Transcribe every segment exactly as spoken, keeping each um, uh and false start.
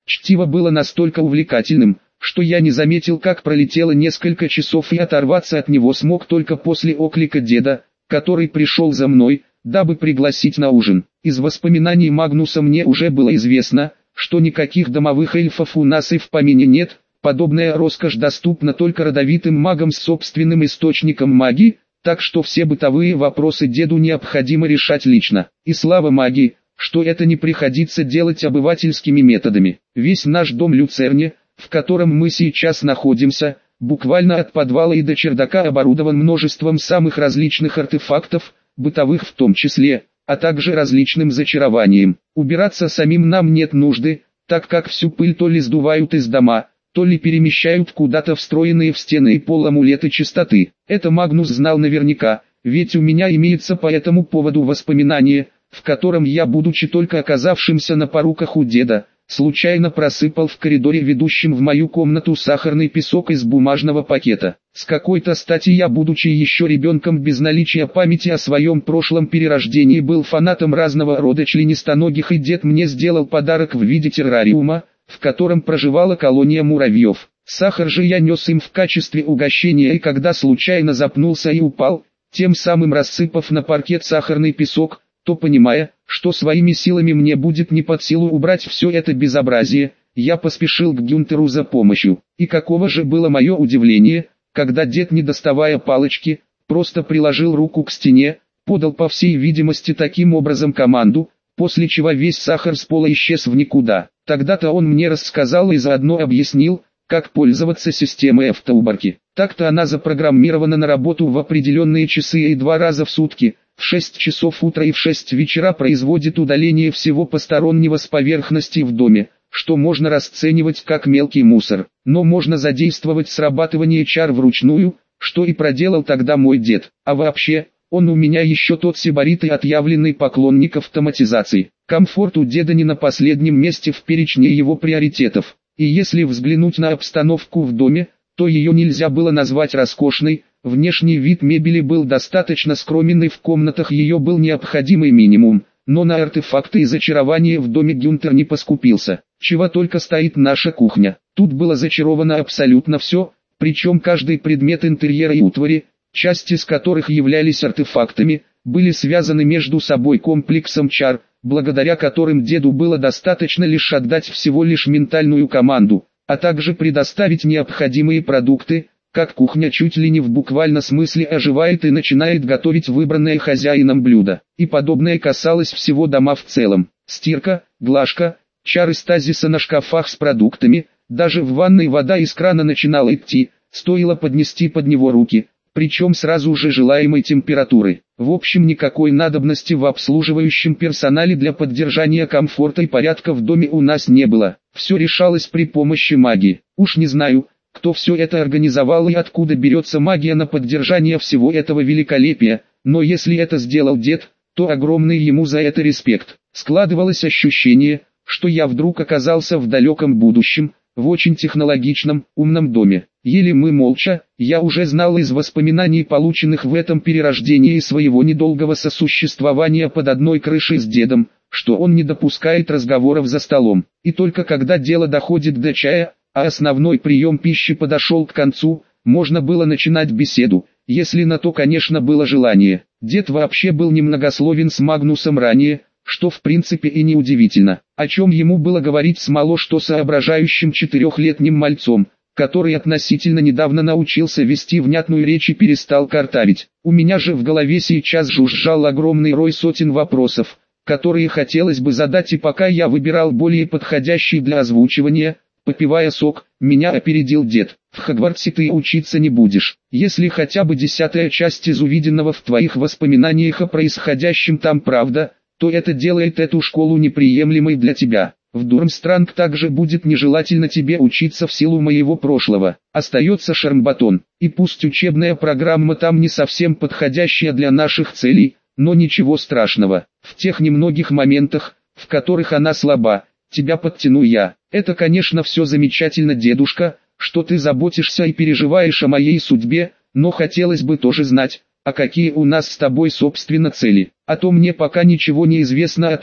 Чтиво было настолько увлекательным, что я не заметил, как пролетело несколько часов, и оторваться от него смог только после оклика деда, который пришел за мной, дабы пригласить на ужин. Из воспоминаний Магнуса мне уже было известно, что никаких домовых эльфов у нас и в помине нет, подобная роскошь доступна только родовитым магам с собственным источником магии, так что все бытовые вопросы деду необходимо решать лично. И слава магии, что это не приходится делать обывательскими методами. Весь наш дом Люцерне, в котором мы сейчас находимся, буквально от подвала и до чердака оборудован множеством самых различных артефактов, бытовых в том числе, а также различным зачарованием. Убираться самим нам нет нужды, так как всю пыль то ли сдувают из дома, то ли перемещают куда-то встроенные в стены и пол амулеты чистоты. Это Магнус знал наверняка, ведь у меня имеется по этому поводу воспоминание, в котором я, будучи только оказавшимся на поруках у деда, случайно просыпал в коридоре, ведущем в мою комнату, сахарный песок из бумажного пакета. С какой-то стати я, будучи еще ребенком без наличия памяти о своем прошлом перерождении, был фанатом разного рода членистоногих, и дед мне сделал подарок в виде террариума, в котором проживала колония муравьев. Сахар же я нес им в качестве угощения, и когда случайно запнулся и упал, тем самым рассыпав на паркет сахарный песок, то, понимая, что своими силами мне будет не под силу убрать все это безобразие, я поспешил к Гюнтеру за помощью. И каково же было мое удивление, когда дед, не доставая палочки, просто приложил руку к стене, подал по всей видимости таким образом команду, после чего весь сахар с пола исчез в никуда. Тогда-то он мне рассказал и заодно объяснил, как пользоваться системой автоуборки. Так-то она запрограммирована на работу в определенные часы и два раза в сутки, в шесть часов утра и в шесть вечера производит удаление всего постороннего с поверхности в доме, что можно расценивать как мелкий мусор. Но можно задействовать срабатывание чар вручную, что и проделал тогда мой дед. А вообще, он у меня еще тот сибарит и отъявленный поклонник автоматизации. Комфорт у деда не на последнем месте в перечне его приоритетов. И если взглянуть на обстановку в доме, то ее нельзя было назвать роскошной. Внешний вид мебели был достаточно скромен, и в комнатах ее был необходимый минимум, но на артефакты и зачарования в доме Гюнтер не поскупился. Чего только стоит наша кухня. Тут было зачаровано абсолютно все, причем каждый предмет интерьера и утвари, части из которых являлись артефактами, были связаны между собой комплексом чар, благодаря которым деду было достаточно лишь отдать всего лишь ментальную команду, а также предоставить необходимые продукты, как кухня чуть ли не в буквальном смысле оживает и начинает готовить выбранное хозяином блюдо. И подобное касалось всего дома в целом. Стирка, глажка, чары стазиса на шкафах с продуктами, даже в ванной вода из крана начинала идти, стоило поднести под него руки, причем сразу же желаемой температуры. В общем, никакой надобности в обслуживающем персонале для поддержания комфорта и порядка в доме у нас не было. Все решалось при помощи магии. Уж не знаю, кто все это организовал и откуда берется магия на поддержание всего этого великолепия, но если это сделал дед, то огромный ему за это респект. Складывалось ощущение, что я вдруг оказался в далеком будущем, в очень технологичном, умном доме. Ели мы молча, я уже знал из воспоминаний, полученных в этом перерождении своего недолгого сосуществования под одной крышей с дедом, что он не допускает разговоров за столом. И только когда дело доходит до чая, а основной прием пищи подошел к концу, можно было начинать беседу, если на то, конечно, было желание. Дед вообще был немногословен с Магнусом ранее, что в принципе и не удивительно. О чем ему было говорить с мало что соображающим четырехлетним мальцом, который относительно недавно научился вести внятную речь и перестал картавить. У меня же в голове сейчас жужжал огромный рой сотен вопросов, которые хотелось бы задать, и пока я выбирал более подходящий для озвучивания, попивая сок, меня опередил дед. В Хогвартсе ты учиться не будешь. Если хотя бы десятая часть из увиденного в твоих воспоминаниях о происходящем там правда, то это делает эту школу неприемлемой для тебя. В Дурмстранг также будет нежелательно тебе учиться в силу моего прошлого. Остается Шармбатон, и пусть учебная программа там не совсем подходящая для наших целей, но ничего страшного. В тех немногих моментах, в которых она слаба, тебя подтяну я. Это, конечно, все замечательно, дедушка, что ты заботишься и переживаешь о моей судьбе, но хотелось бы тоже знать, а какие у нас с тобой собственно цели. А то мне пока ничего не известно о том,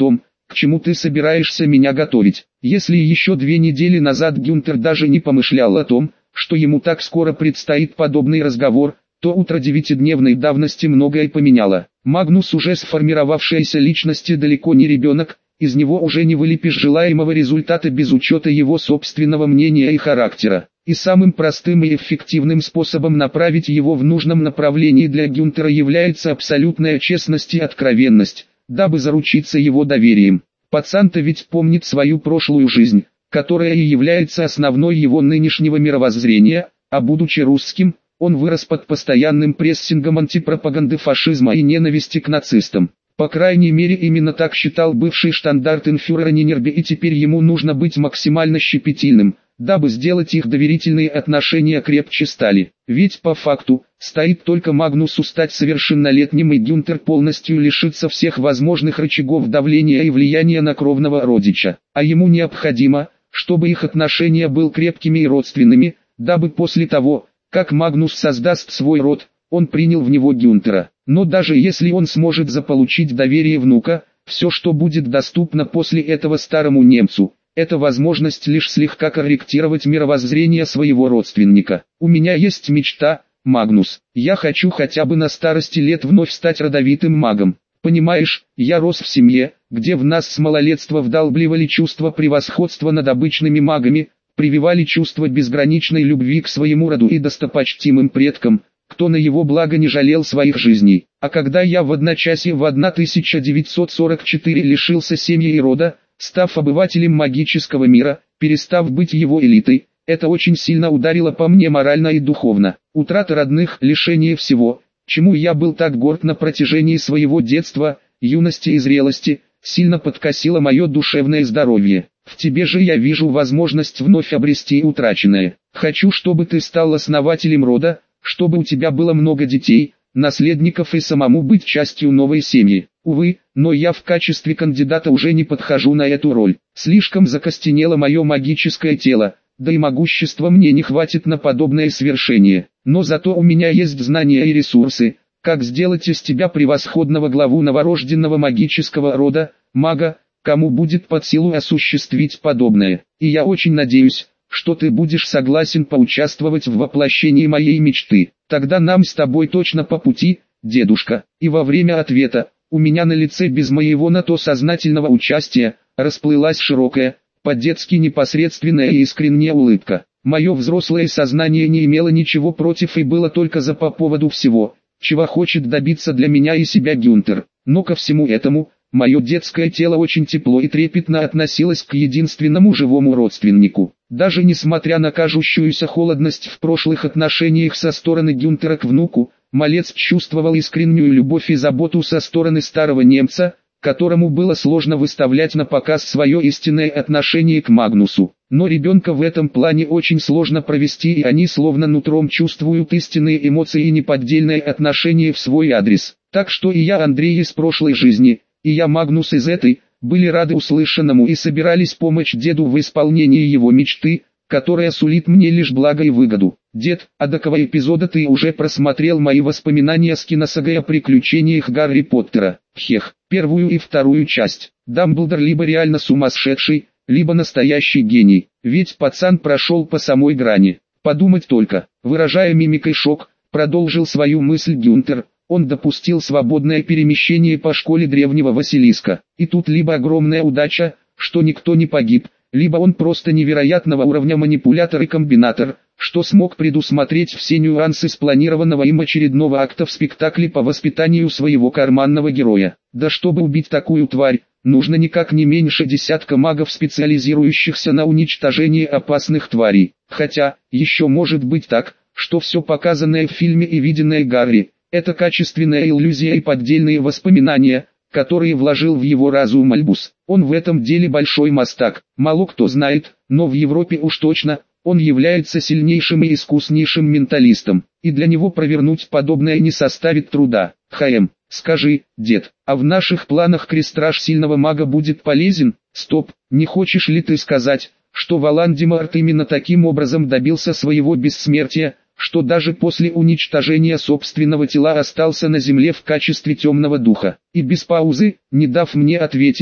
к чему ты собираешься меня готовить? Если еще две недели назад Гюнтер даже не помышлял о том, что ему так скоро предстоит подобный разговор, то утро девятидневной давности многое поменяло. Магнус уже сформировавшаяся личность и далеко не ребенок, из него уже не вылепишь желаемого результата без учета его собственного мнения и характера. И самым простым и эффективным способом направить его в нужном направлении для Гюнтера является абсолютная честность и откровенность, дабы заручиться его доверием. Пацан-то ведь помнит свою прошлую жизнь, которая и является основной его нынешнего мировоззрения, а будучи русским, он вырос под постоянным прессингом антипропаганды фашизма и ненависти к нацистам. По крайней мере именно так считал бывший штандартенфюрер Нинербе, и теперь ему нужно быть максимально щепетильным, дабы сделать их доверительные отношения крепче стали. Ведь по факту, стоит только Магнусу стать совершеннолетним, и Гюнтер полностью лишится всех возможных рычагов давления и влияния на кровного родича. А ему необходимо, чтобы их отношения были крепкими и родственными, дабы после того, как Магнус создаст свой род, он принял в него Гюнтера. Но даже если он сможет заполучить доверие внука, все, что будет доступно после этого старому немцу, это возможность лишь слегка корректировать мировоззрение своего родственника. У меня есть мечта, Магнус. Я хочу хотя бы на старости лет вновь стать родовитым магом. Понимаешь, я рос в семье, где в нас с малолетства вдалбливали чувство превосходства над обычными магами, прививали чувство безграничной любви к своему роду и достопочтимым предкам, кто на его благо не жалел своих жизней. А когда я в одночасье в тысяча девятьсот сорок четвёртом лишился семьи и рода, став обывателем магического мира, перестав быть его элитой, это очень сильно ударило по мне морально и духовно. Утрата родных, лишение всего, чему я был так горд на протяжении своего детства, юности и зрелости, сильно подкосило мое душевное здоровье. В тебе же я вижу возможность вновь обрести утраченное. Хочу, чтобы ты стал основателем рода, чтобы у тебя было много детей, наследников и самому быть частью новой семьи. Увы, но я в качестве кандидата уже не подхожу на эту роль. Слишком закостенело мое магическое тело, да и могущества мне не хватит на подобное свершение. Но зато у меня есть знания и ресурсы, как сделать из тебя превосходного главу новорожденного магического рода, мага, кому будет под силу осуществить подобное. И я очень надеюсь, что ты будешь согласен поучаствовать в воплощении моей мечты. Тогда нам с тобой точно по пути, дедушка. И во время ответа, у меня на лице без моего на то сознательного участия, расплылась широкая, по-детски непосредственная и искренняя улыбка. Мое взрослое сознание не имело ничего против и было только за по поводу всего, чего хочет добиться для меня и себя Гюнтер. Но ко всему этому, мое детское тело очень тепло и трепетно относилось к единственному живому родственнику. Даже несмотря на кажущуюся холодность в прошлых отношениях со стороны Гюнтера к внуку, малец чувствовал искреннюю любовь и заботу со стороны старого немца, которому было сложно выставлять на показ свое истинное отношение к Магнусу. Но ребенка в этом плане очень сложно провести, и они словно нутром чувствуют истинные эмоции и неподдельное отношение в свой адрес. Так что и я, Андрей из прошлой жизни, и я, Магнус из этой, были рады услышанному и собирались помочь деду в исполнении его мечты, которая сулит мне лишь благо и выгоду. Дед, а до какого эпизода ты уже просмотрел мои воспоминания с киносагой о приключениях Гарри Поттера? Хех, первую и вторую часть. Дамблдор либо реально сумасшедший, либо настоящий гений, ведь пацан прошел по самой грани. Подумать только, выражая мимикой шок, продолжил свою мысль Гюнтер. Он допустил свободное перемещение по школе древнего Василиска. И тут либо огромная удача, что никто не погиб, либо он просто невероятного уровня манипулятор и комбинатор, что смог предусмотреть все нюансы спланированного им очередного акта в спектакле по воспитанию своего карманного героя. Да чтобы убить такую тварь, нужно никак не меньше десятка магов, специализирующихся на уничтожении опасных тварей. Хотя, еще может быть так, что все показанное в фильме и виденное Гарри – это качественная иллюзия и поддельные воспоминания, которые вложил в его разум Альбус. Он в этом деле большой мастак, мало кто знает, но в Европе уж точно, он является сильнейшим и искуснейшим менталистом, и для него провернуть подобное не составит труда. Хаем, скажи, дед, а в наших планах крестраж сильного мага будет полезен? Стоп, не хочешь ли ты сказать, что Волан-де-Морт именно таким образом добился своего бессмертия, что даже после уничтожения собственного тела остался на земле в качестве темного духа? И без паузы, не дав мне ответить,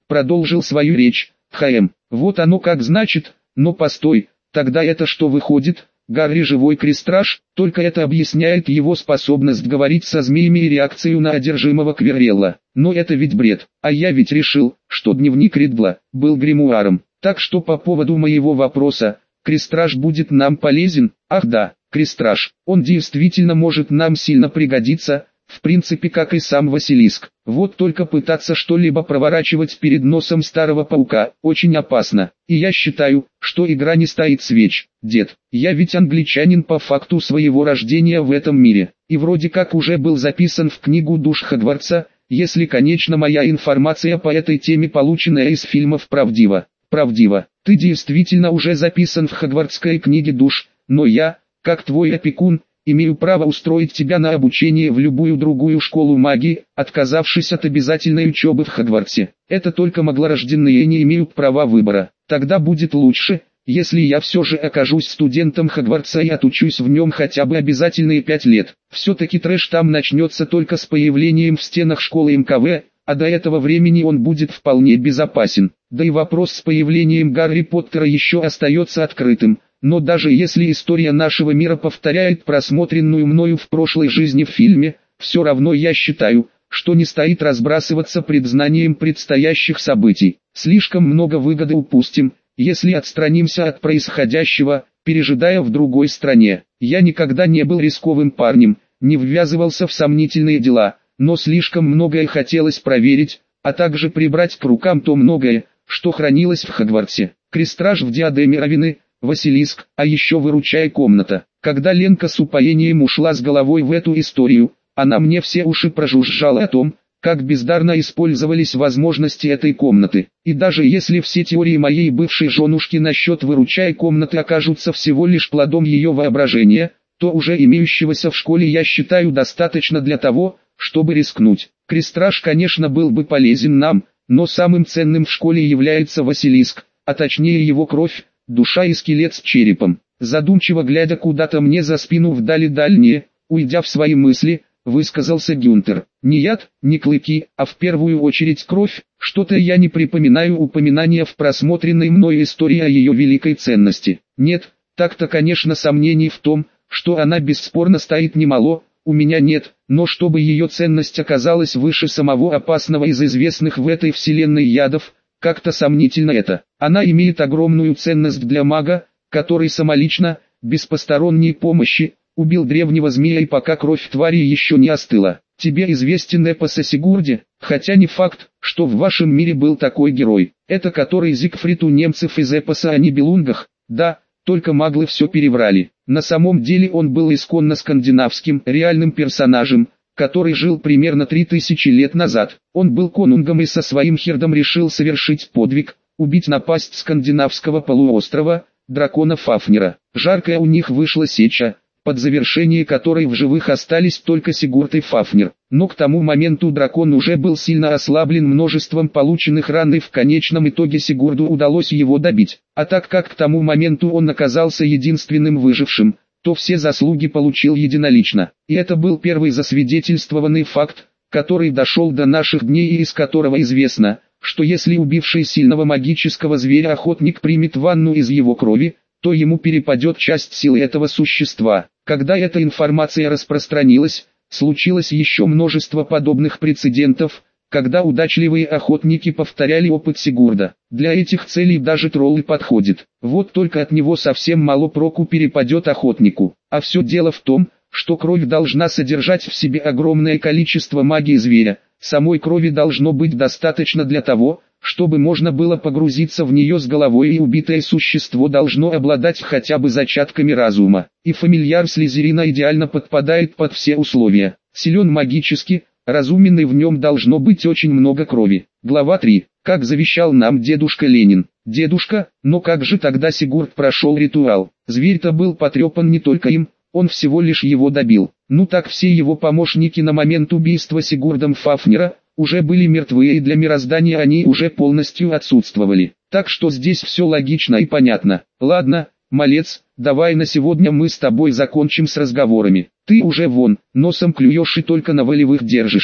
продолжил свою речь, Х.М. Вот оно как значит, но постой, тогда это что выходит? Гарри живой крестраж, только это объясняет его способность говорить со змеями и реакцию на одержимого Квиррелла. Но это ведь бред, а я ведь решил, что дневник Риддла был гримуаром. Так что по поводу моего вопроса, крестраж будет нам полезен? Ах да, крестраж, он действительно может нам сильно пригодиться, в принципе как и сам Василиск. Вот только пытаться что-либо проворачивать перед носом старого паука очень опасно. И я считаю, что игра не стоит свеч. Дед, я ведь англичанин по факту своего рождения в этом мире. И вроде как уже был записан в книгу душ Хогвартса, если конечно моя информация по этой теме, полученная из фильмов, правдива. Правдиво, ты действительно уже записан в Хогвартской книге душ, но я, как твой опекун, имею право устроить тебя на обучение в любую другую школу магии, отказавшись от обязательной учебы в Хогвартсе. Это только маглорожденные не имеют права выбора. Тогда будет лучше, если я все же окажусь студентом Хогвартса и отучусь в нем хотя бы обязательные пять лет. Все-таки трэш там начнется только с появлением в стенах школы эм ка вэ, а до этого времени он будет вполне безопасен. Да и вопрос с появлением Гарри Поттера еще остается открытым. Но даже если история нашего мира повторяет просмотренную мною в прошлой жизни в фильме, все равно я считаю, что не стоит разбрасываться предзнанием предстоящих событий. Слишком много выгоды упустим, если отстранимся от происходящего, пережидая в другой стране. Я никогда не был рисковым парнем, не ввязывался в сомнительные дела, но слишком многое хотелось проверить, а также прибрать к рукам то многое, что хранилось в Хогвартсе. Крестраж в диадеме Равены, Василиск, а еще выручай комната. Когда Ленка с упоением ушла с головой в эту историю, она мне все уши прожужжала о том, как бездарно использовались возможности этой комнаты. И даже если все теории моей бывшей женушки насчет выручай комнаты окажутся всего лишь плодом ее воображения, то уже имеющегося в школе я считаю достаточно для того, чтобы рискнуть. Крестраж, конечно, был бы полезен нам, но самым ценным в школе является Василиск, а точнее его кровь, душа и скелет с черепом. Задумчиво глядя куда-то мне за спину вдали дальние, уйдя в свои мысли, высказался Гюнтер. Не яд, не клыки, а в первую очередь кровь. Что-то я не припоминаю упоминания в просмотренной мной истории о ее великой ценности. Нет, так-то конечно сомнений в том, что она бесспорно стоит немало, у меня нет, но чтобы ее ценность оказалась выше самого опасного из известных в этой вселенной ядов, как-то сомнительно это. Она имеет огромную ценность для мага, который самолично, без посторонней помощи, убил древнего змея, и пока кровь твари еще не остыла. Тебе известен эпос о Сигурде, хотя не факт, что в вашем мире был такой герой. Это который Зигфрид у немцев из эпоса о Нибелунгах, да, только маглы все переврали. На самом деле он был исконно скандинавским, реальным персонажем, который жил примерно три тысячи лет назад. Он был конунгом и со своим хердом решил совершить подвиг, убить напасть скандинавского полуострова, дракона Фафнира. Жаркая у них вышла сеча, под завершение которой в живых остались только Сигурд и Фафнир. Но к тому моменту дракон уже был сильно ослаблен множеством полученных ран, и в конечном итоге Сигурду удалось его добить. А так как к тому моменту он оказался единственным выжившим, то все заслуги получил единолично. И это был первый засвидетельствованный факт, который дошел до наших дней и из которого известно, что если убивший сильного магического зверя охотник примет ванну из его крови, то ему перепадет часть силы этого существа. Когда эта информация распространилась, случилось еще множество подобных прецедентов, когда удачливые охотники повторяли опыт Сигурда. Для этих целей даже тролль подходит. Вот только от него совсем мало проку перепадет охотнику. А все дело в том, что кровь должна содержать в себе огромное количество магии зверя. Самой крови должно быть достаточно для того, чтобы можно было погрузиться в нее с головой, и убитое существо должно обладать хотя бы зачатками разума. И фамильяр Слизерина идеально подпадает под все условия. Силен магически, разумен, и в нем должно быть очень много крови. Глава три. Как завещал нам дедушка Ленин. Дедушка, но как же тогда Сигурд прошел ритуал? Зверь-то был потрепан не только им, он всего лишь его добил. Ну так все его помощники на момент убийства Сигурдом Фафнира уже были мертвы, и для мироздания они уже полностью отсутствовали. Так что здесь все логично и понятно. Ладно, малец, давай на сегодня мы с тобой закончим с разговорами. Ты уже вон, носом клюешь и только на волевых держишься.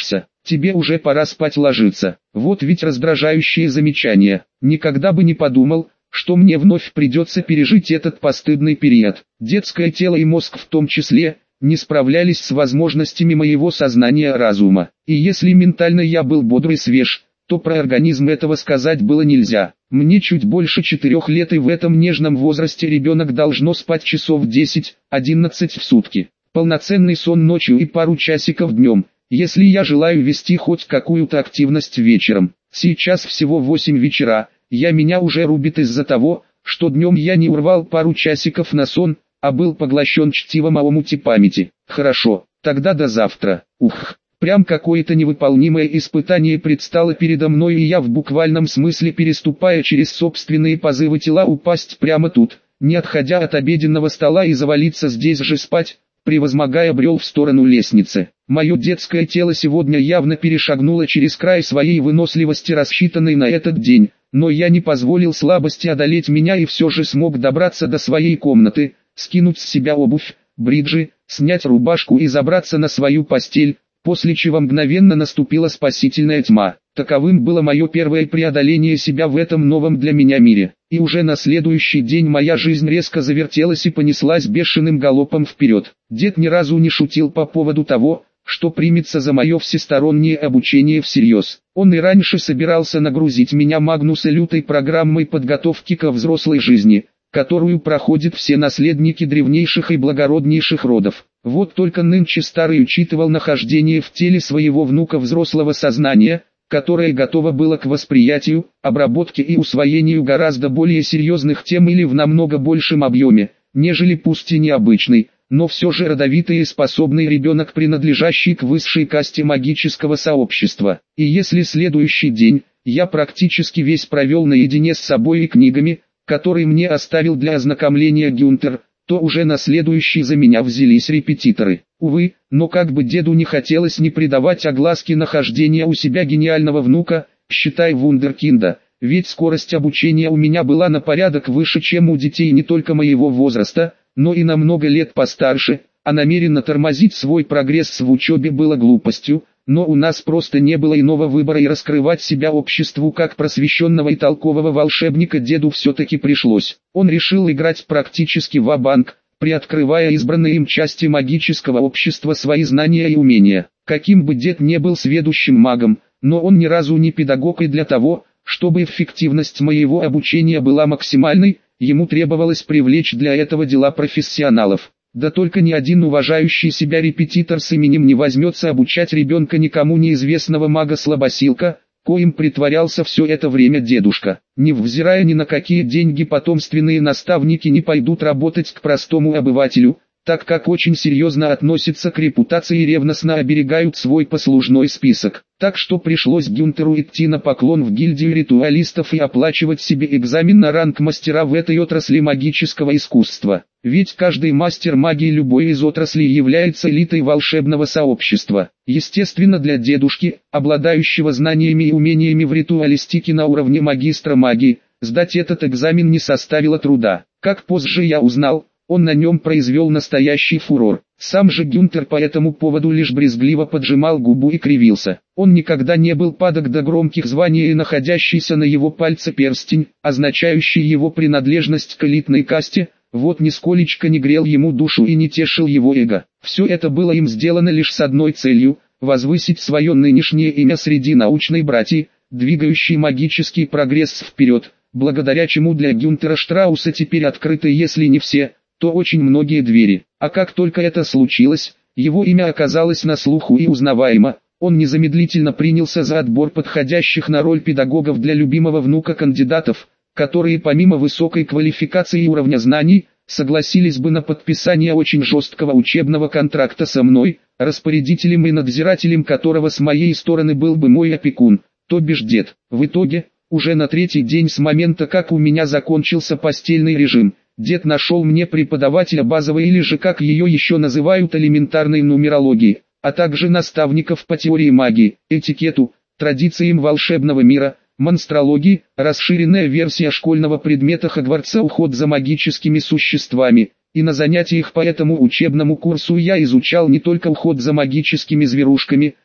тебе уже пора спать ложиться. Вот ведь раздражающие замечания. Никогда бы не подумал, что мне вновь придется пережить этот постыдный период. Детское тело и мозг в том числе не справлялись с возможностями моего сознания разума. И если ментально я был бодр и свеж, то про организм этого сказать было нельзя. Мне чуть больше четырех лет, и в этом нежном возрасте ребенок должно спать часов десять-одиннадцать в сутки. Полноценный сон ночью и пару часиков днем, если я желаю вести хоть какую-то активность вечером. Сейчас всего восемь вечера, я меня уже рубит из-за того, что днем я не урвал пару часиков на сон, а был поглощен чтивом о омуте памяти. Хорошо, тогда до завтра. Ух, прям какое-то невыполнимое испытание предстало передо мной, и я в буквальном смысле, переступая через собственные позывы тела, упасть прямо тут, не отходя от обеденного стола, и завалиться здесь же спать, превозмогая брел в сторону лестницы. Мое детское тело сегодня явно перешагнуло через край своей выносливости, рассчитанной на этот день, но я не позволил слабости одолеть меня и все же смог добраться до своей комнаты, скинуть с себя обувь, бриджи, снять рубашку и забраться на свою постель, после чего мгновенно наступила спасительная тьма. Таковым было мое первое преодоление себя в этом новом для меня мире. И уже на следующий день моя жизнь резко завертелась и понеслась бешеным галопом вперед. Дед ни разу не шутил по поводу того, что примется за мое всестороннее обучение всерьез. Он и раньше собирался нагрузить меня Магнуса лютой программой подготовки ко взрослой жизни, которую проходят все наследники древнейших и благороднейших родов. Вот только нынче старый учитывал нахождение в теле своего внука взрослого сознания, которое готово было к восприятию, обработке и усвоению гораздо более серьезных тем или в намного большем объеме, нежели пусть и необычный, но все же родовитый и способный ребенок, принадлежащий к высшей касте магического сообщества. И если следующий день я практически весь провел наедине с собой и книгами, который мне оставил для ознакомления Гюнтер, то уже на следующий за меня взялись репетиторы. Увы, но как бы деду не хотелось не придавать огласке нахождения у себя гениального внука, считай вундеркинда, ведь скорость обучения у меня была на порядок выше, чем у детей не только моего возраста, но и на много лет постарше, а намеренно тормозить свой прогресс в учебе было глупостью. Но у нас просто не было иного выбора, и раскрывать себя обществу как просвещенного и толкового волшебника деду все-таки пришлось. Он решил играть практически ва-банк, приоткрывая избранные им части магического общества свои знания и умения. Каким бы дед не был сведущим магом, но он ни разу не педагог, и для того, чтобы эффективность моего обучения была максимальной, ему требовалось привлечь для этого дела профессионалов. Да только ни один уважающий себя репетитор с именем не возьмется обучать ребенка никому неизвестного мага-слабосилка, коим притворялся все это время дедушка. Невзирая ни на какие деньги, потомственные наставники не пойдут работать к простому обывателю, так как очень серьезно относятся к репутации и ревностно оберегают свой послужной список. Так что пришлось Гюнтеру идти на поклон в гильдию ритуалистов и оплачивать себе экзамен на ранг мастера в этой отрасли магического искусства. Ведь каждый мастер магии любой из отраслей является элитой волшебного сообщества. Естественно, для дедушки, обладающего знаниями и умениями в ритуалистике на уровне магистра магии, сдать этот экзамен не составило труда. Как позже я узнал, он на нем произвел настоящий фурор. Сам же Гюнтер по этому поводу лишь брезгливо поджимал губу и кривился. Он никогда не был падок до громких званий, и находящийся на его пальце перстень, означающий его принадлежность к элитной касте, вот нисколечко не грел ему душу и не тешил его эго. Все это было им сделано лишь с одной целью – возвысить свое нынешнее имя среди научной братьи, двигающей магический прогресс вперед, благодаря чему для Гюнтера Штрауса теперь открыты, если не все, то очень многие двери. А как только это случилось, его имя оказалось на слуху и узнаваемо, он незамедлительно принялся за отбор подходящих на роль педагогов для любимого внука кандидатов, которые помимо высокой квалификации и уровня знаний, согласились бы на подписание очень жесткого учебного контракта со мной, распорядителем и надзирателем которого с моей стороны был бы мой опекун, то бишь дед. В итоге, уже на третий день с момента, как у меня закончился постельный режим, дед нашел мне преподавателя базовой, или же как ее еще называют, элементарной нумерологии, а также наставников по теории магии, этикету, традициям волшебного мира, монстрологии, расширенная версия школьного предмета Хогвартса «Уход за магическими существами», и на занятиях по этому учебному курсу я изучал не только уход за магическими зверушками,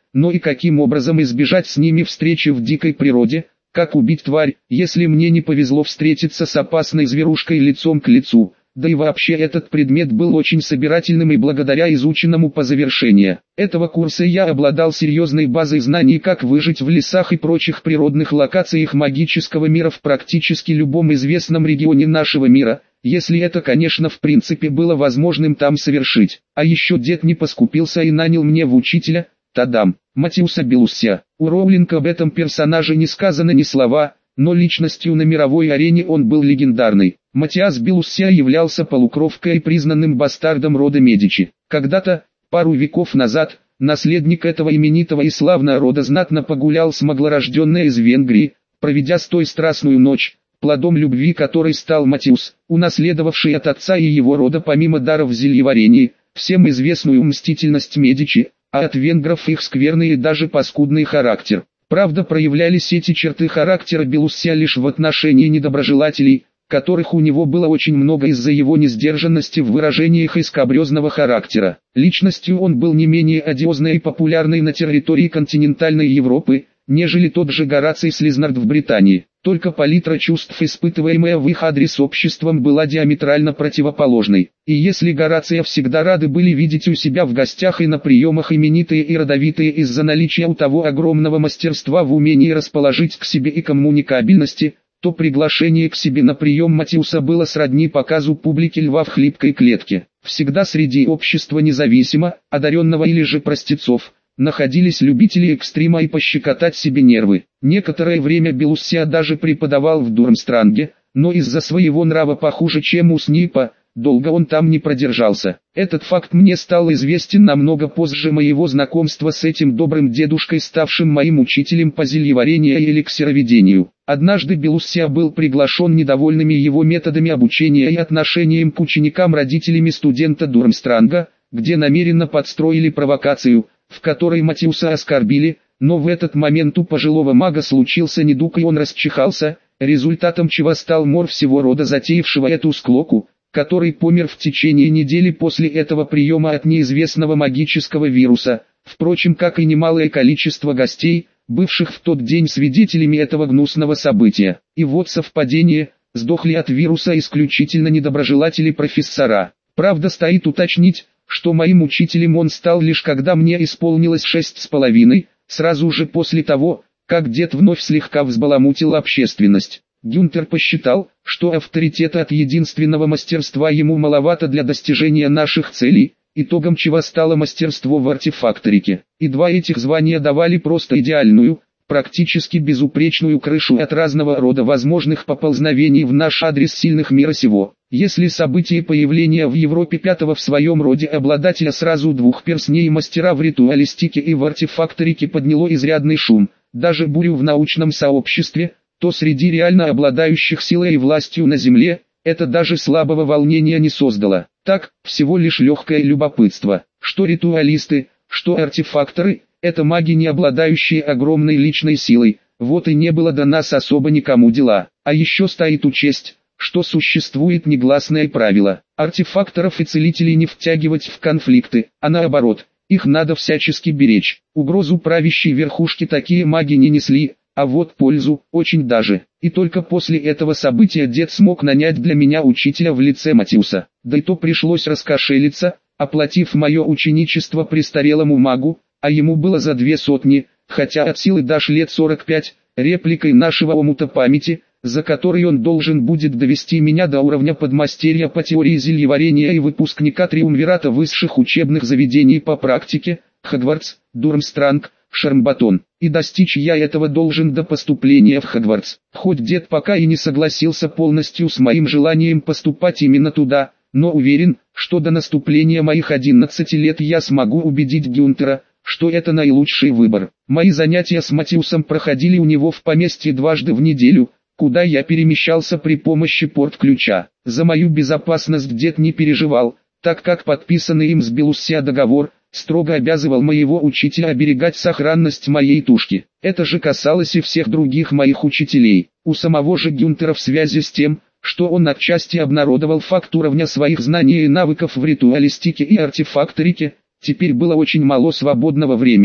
но и каким образом избежать с ними встречи в дикой природе, как убить тварь, если мне не повезло встретиться с опасной зверушкой лицом к лицу. Да и вообще этот предмет был очень собирательным, и благодаря изученному по завершении этого курса я обладал серьезной базой знаний, как выжить в лесах и прочих природных локациях магического мира в практически любом известном регионе нашего мира, если это, конечно, в принципе было возможным там совершить. А еще дед не поскупился и нанял мне в учителя, Тадам, Матиуса Белуссия. У Роулинг об этом персонаже не сказано ни слова, но личностью на мировой арене он был легендарный. Матиас Белуссия являлся полукровкой и признанным бастардом рода Медичи. Когда-то, пару веков назад, наследник этого именитого и славного рода знатно погулял с маглорожденной из Венгрии, проведя с той страстную ночь, плодом любви которой стал Матиус, унаследовавший от отца и его рода помимо даров в зельеварении, всем известную мстительность Медичи, а от венгров их скверный и даже паскудный характер. Правда, проявлялись эти черты характера Белуссия лишь в отношении недоброжелателей, которых у него было очень много из-за его несдержанности в выражениях и скабрезного характера. Личностью он был не менее одиозной и популярной на территории континентальной Европы, нежели тот же Гораций Слизнард в Британии. Только палитра чувств, испытываемая в их адрес обществом, была диаметрально противоположной. И если Горация всегда рады были видеть у себя в гостях и на приемах именитые и родовитые из-за наличия у того огромного мастерства в умении расположить к себе и коммуникабельности, то приглашение к себе на прием Матиуса было сродни показу публике льва в хлипкой клетке. Всегда среди общества независимо, одаренного или же простецов, находились любители экстрима и пощекотать себе нервы. Некоторое время Белуссия даже преподавал в Дурмстранге, но из-за своего нрава похуже, чем у Снипа, долго он там не продержался. Этот факт мне стал известен намного позже моего знакомства с этим добрым дедушкой, ставшим моим учителем по зельеварению и эликсироведению. Однажды Белуссия был приглашен недовольными его методами обучения и отношением к ученикам родителями студента Дурмстранга, где намеренно подстроили провокацию, в которой Матиуса оскорбили, но в этот момент у пожилого мага случился недуг и он расчихался, результатом чего стал мор всего рода затеявшего эту склоку, который помер в течение недели после этого приема от неизвестного магического вируса, впрочем, как и немалое количество гостей, бывших в тот день свидетелями этого гнусного события. И вот совпадение, сдохли от вируса исключительно недоброжелатели профессора. Правда, стоит уточнить, что моим учителем он стал лишь когда мне исполнилось шесть с половиной, сразу же после того, как дед вновь слегка взбаламутил общественность. Гюнтер посчитал, что авторитета от единственного мастерства ему маловато для достижения наших целей, итогом чего стало мастерство в артефакторике. И два этих звания давали просто идеальную, практически безупречную крышу от разного рода возможных поползновений в наш адрес сильных мира сего. Если событие появления в Европе пятого в своем роде обладателя сразу двух перстней мастера в ритуалистике и в артефакторике подняло изрядный шум, даже бурю в научном сообществе, то среди реально обладающих силой и властью на земле, это даже слабого волнения не создало. Так, всего лишь легкое любопытство, что ритуалисты, что артефакторы, это маги, не обладающие огромной личной силой, вот и не было до нас особо никому дела. А еще стоит учесть, что существует негласное правило: артефакторов и целителей не втягивать в конфликты, а наоборот, их надо всячески беречь. Угрозу правящей верхушке такие маги не несли, а вот пользу очень даже. И только после этого события дед смог нанять для меня учителя в лице Матиуса. Да и то пришлось раскошелиться, оплатив мое ученичество престарелому магу, а ему было за две сотни, хотя от силы дашь лет сорок пять, репликой нашего омута памяти, за который он должен будет довести меня до уровня подмастерья по теории зельеварения и выпускника триумвирата высших учебных заведений по практике, Хогвартс, Дурмстранг, Шармбатон. И достичь я этого должен до поступления в Хогвартс. Хоть дед пока и не согласился полностью с моим желанием поступать именно туда, но уверен, что до наступления моих одиннадцати лет я смогу убедить Гюнтера, что это наилучший выбор. Мои занятия с Матиусом проходили у него в поместье дважды в неделю, куда я перемещался при помощи порт-ключа. За мою безопасность дед не переживал, так как подписанный им с Белуссия договор строго обязывал моего учителя оберегать сохранность моей тушки. Это же касалось и всех других моих учителей. У самого же Гюнтера в связи с тем, что он отчасти обнародовал факт уровня своих знаний и навыков в ритуалистике и артефакторике, теперь было очень мало свободного времени.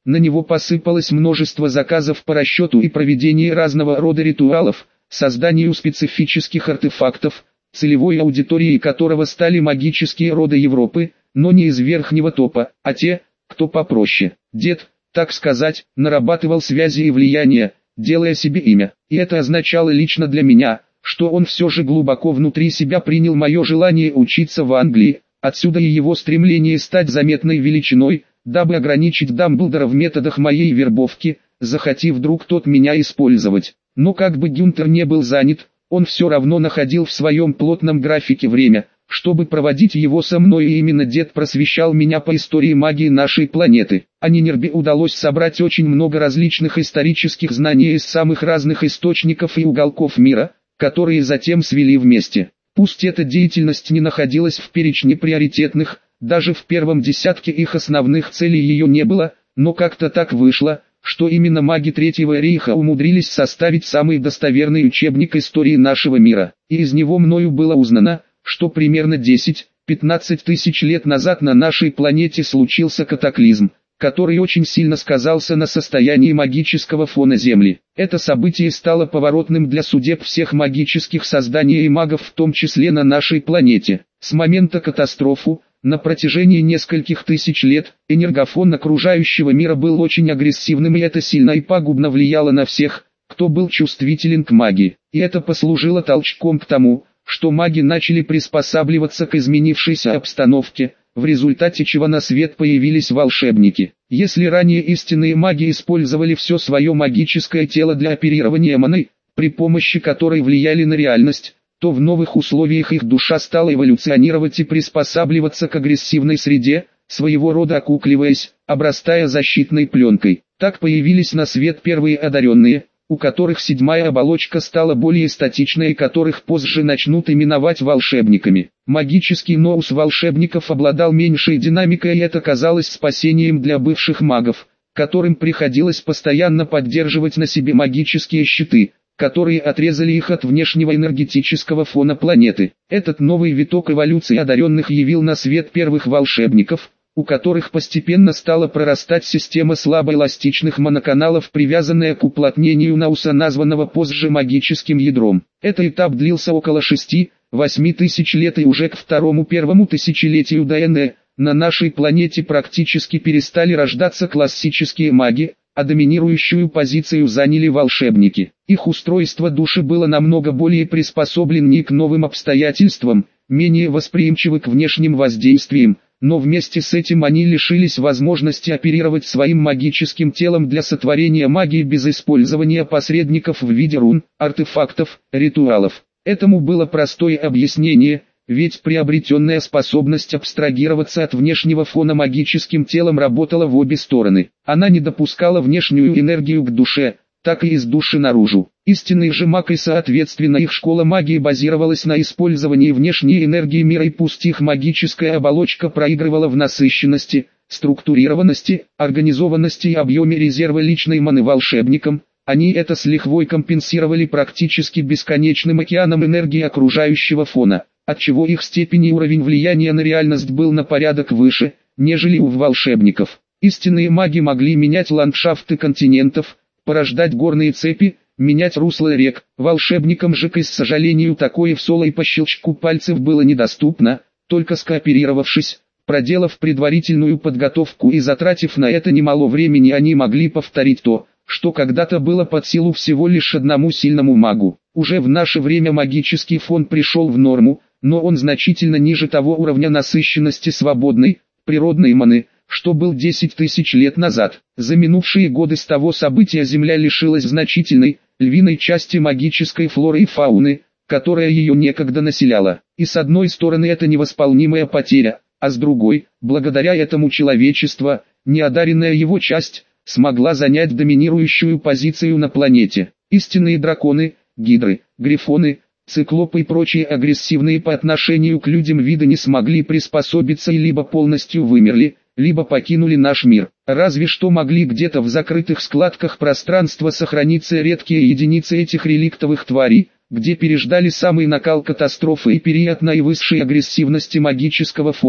На него посыпалось множество заказов по расчету и проведению разного рода ритуалов, созданию специфических артефактов, целевой аудиторией которого стали магические роды Европы, но не из верхнего топа, а те, кто попроще. Дед, так сказать, нарабатывал связи и влияния, делая себе имя. И это означало лично для меня, что он все же глубоко внутри себя принял мое желание учиться в Англии, отсюда и его стремление стать заметной величиной, дабы ограничить Дамблдора в методах моей вербовки, захоти вдруг тот меня использовать. Но как бы Гюнтер не был занят, он все равно находил в своем плотном графике время, чтобы проводить его со мной, и именно дед просвещал меня по истории магии нашей планеты. А Нинербе удалось собрать очень много различных исторических знаний из самых разных источников и уголков мира, которые затем свели вместе. Пусть эта деятельность не находилась в перечне приоритетных, даже в первом десятке их основных целей ее не было, но как-то так вышло, что именно маги Третьего Рейха умудрились составить самый достоверный учебник истории нашего мира. И из него мною было узнано, что примерно десять-пятнадцать тысяч лет назад на нашей планете случился катаклизм, который очень сильно сказался на состоянии магического фона Земли. Это событие стало поворотным для судеб всех магических созданий и магов, в том числе на нашей планете. С момента катастрофы, на протяжении нескольких тысяч лет, энергофон окружающего мира был очень агрессивным, и это сильно и пагубно влияло на всех, кто был чувствителен к магии. И это послужило толчком к тому, что маги начали приспосабливаться к изменившейся обстановке, в результате чего на свет появились волшебники. Если ранее истинные маги использовали все свое магическое тело для оперирования маной, при помощи которой влияли на реальность, то в новых условиях их душа стала эволюционировать и приспосабливаться к агрессивной среде, своего рода окукливаясь, обрастая защитной пленкой. Так появились на свет первые одаренные, у которых седьмая оболочка стала более статичной и которых позже начнут именовать волшебниками. Магический ноус волшебников обладал меньшей динамикой, и это казалось спасением для бывших магов, которым приходилось постоянно поддерживать на себе магические щиты, которые отрезали их от внешнего энергетического фона планеты. Этот новый виток эволюции одаренных явил на свет первых волшебников, у которых постепенно стала прорастать система слабоэластичных моноканалов, привязанная к уплотнению науса, названного позже магическим ядром. Этот этап длился около шести-восьми тысяч лет, и уже к второму-первому тысячелетию до эн на нашей планете практически перестали рождаться классические маги, а доминирующую позицию заняли волшебники. Их устройство души было намного более приспособлено к новым обстоятельствам, менее восприимчивы к внешним воздействиям, но вместе с этим они лишились возможности оперировать своим магическим телом для сотворения магии без использования посредников в виде рун, артефактов, ритуалов. Этому было простое объяснение, ведь приобретенная способность абстрагироваться от внешнего фона магическим телом работала в обе стороны. Она не допускала внешнюю энергию к душе, так и из души наружу. Истинный же маг и соответственно их школа магии базировалась на использовании внешней энергии мира, и пусть их магическая оболочка проигрывала в насыщенности, структурированности, организованности и объеме резерва личной маны волшебникам, они это с лихвой компенсировали практически бесконечным океаном энергии окружающего фона, отчего их степень и уровень влияния на реальность был на порядок выше, нежели у волшебников. Истинные маги могли менять ландшафты континентов, порождать горные цепи, менять русло рек. Волшебникам же, к сожалению, такое в соло и по щелчку пальцев было недоступно, только скооперировавшись, проделав предварительную подготовку и затратив на это немало времени, они могли повторить то, что когда-то было под силу всего лишь одному сильному магу. Уже в наше время магический фон пришел в норму, но он значительно ниже того уровня насыщенности свободной, природной маны, что был десять тысяч лет назад. За минувшие годы с того события Земля лишилась значительной, львиной части магической флоры и фауны, которая ее некогда населяла. И с одной стороны это невосполнимая потеря, а с другой, благодаря этому человечество, неодаренная его часть, смогла занять доминирующую позицию на планете. Истинные драконы, гидры, грифоны, циклопы и прочие агрессивные по отношению к людям виды не смогли приспособиться и либо полностью вымерли, либо покинули наш мир. Разве что могли где-то в закрытых складках пространства сохраниться редкие единицы этих реликтовых тварей, где переждали самый накал катастрофы и период наивысшей агрессивности магического фона,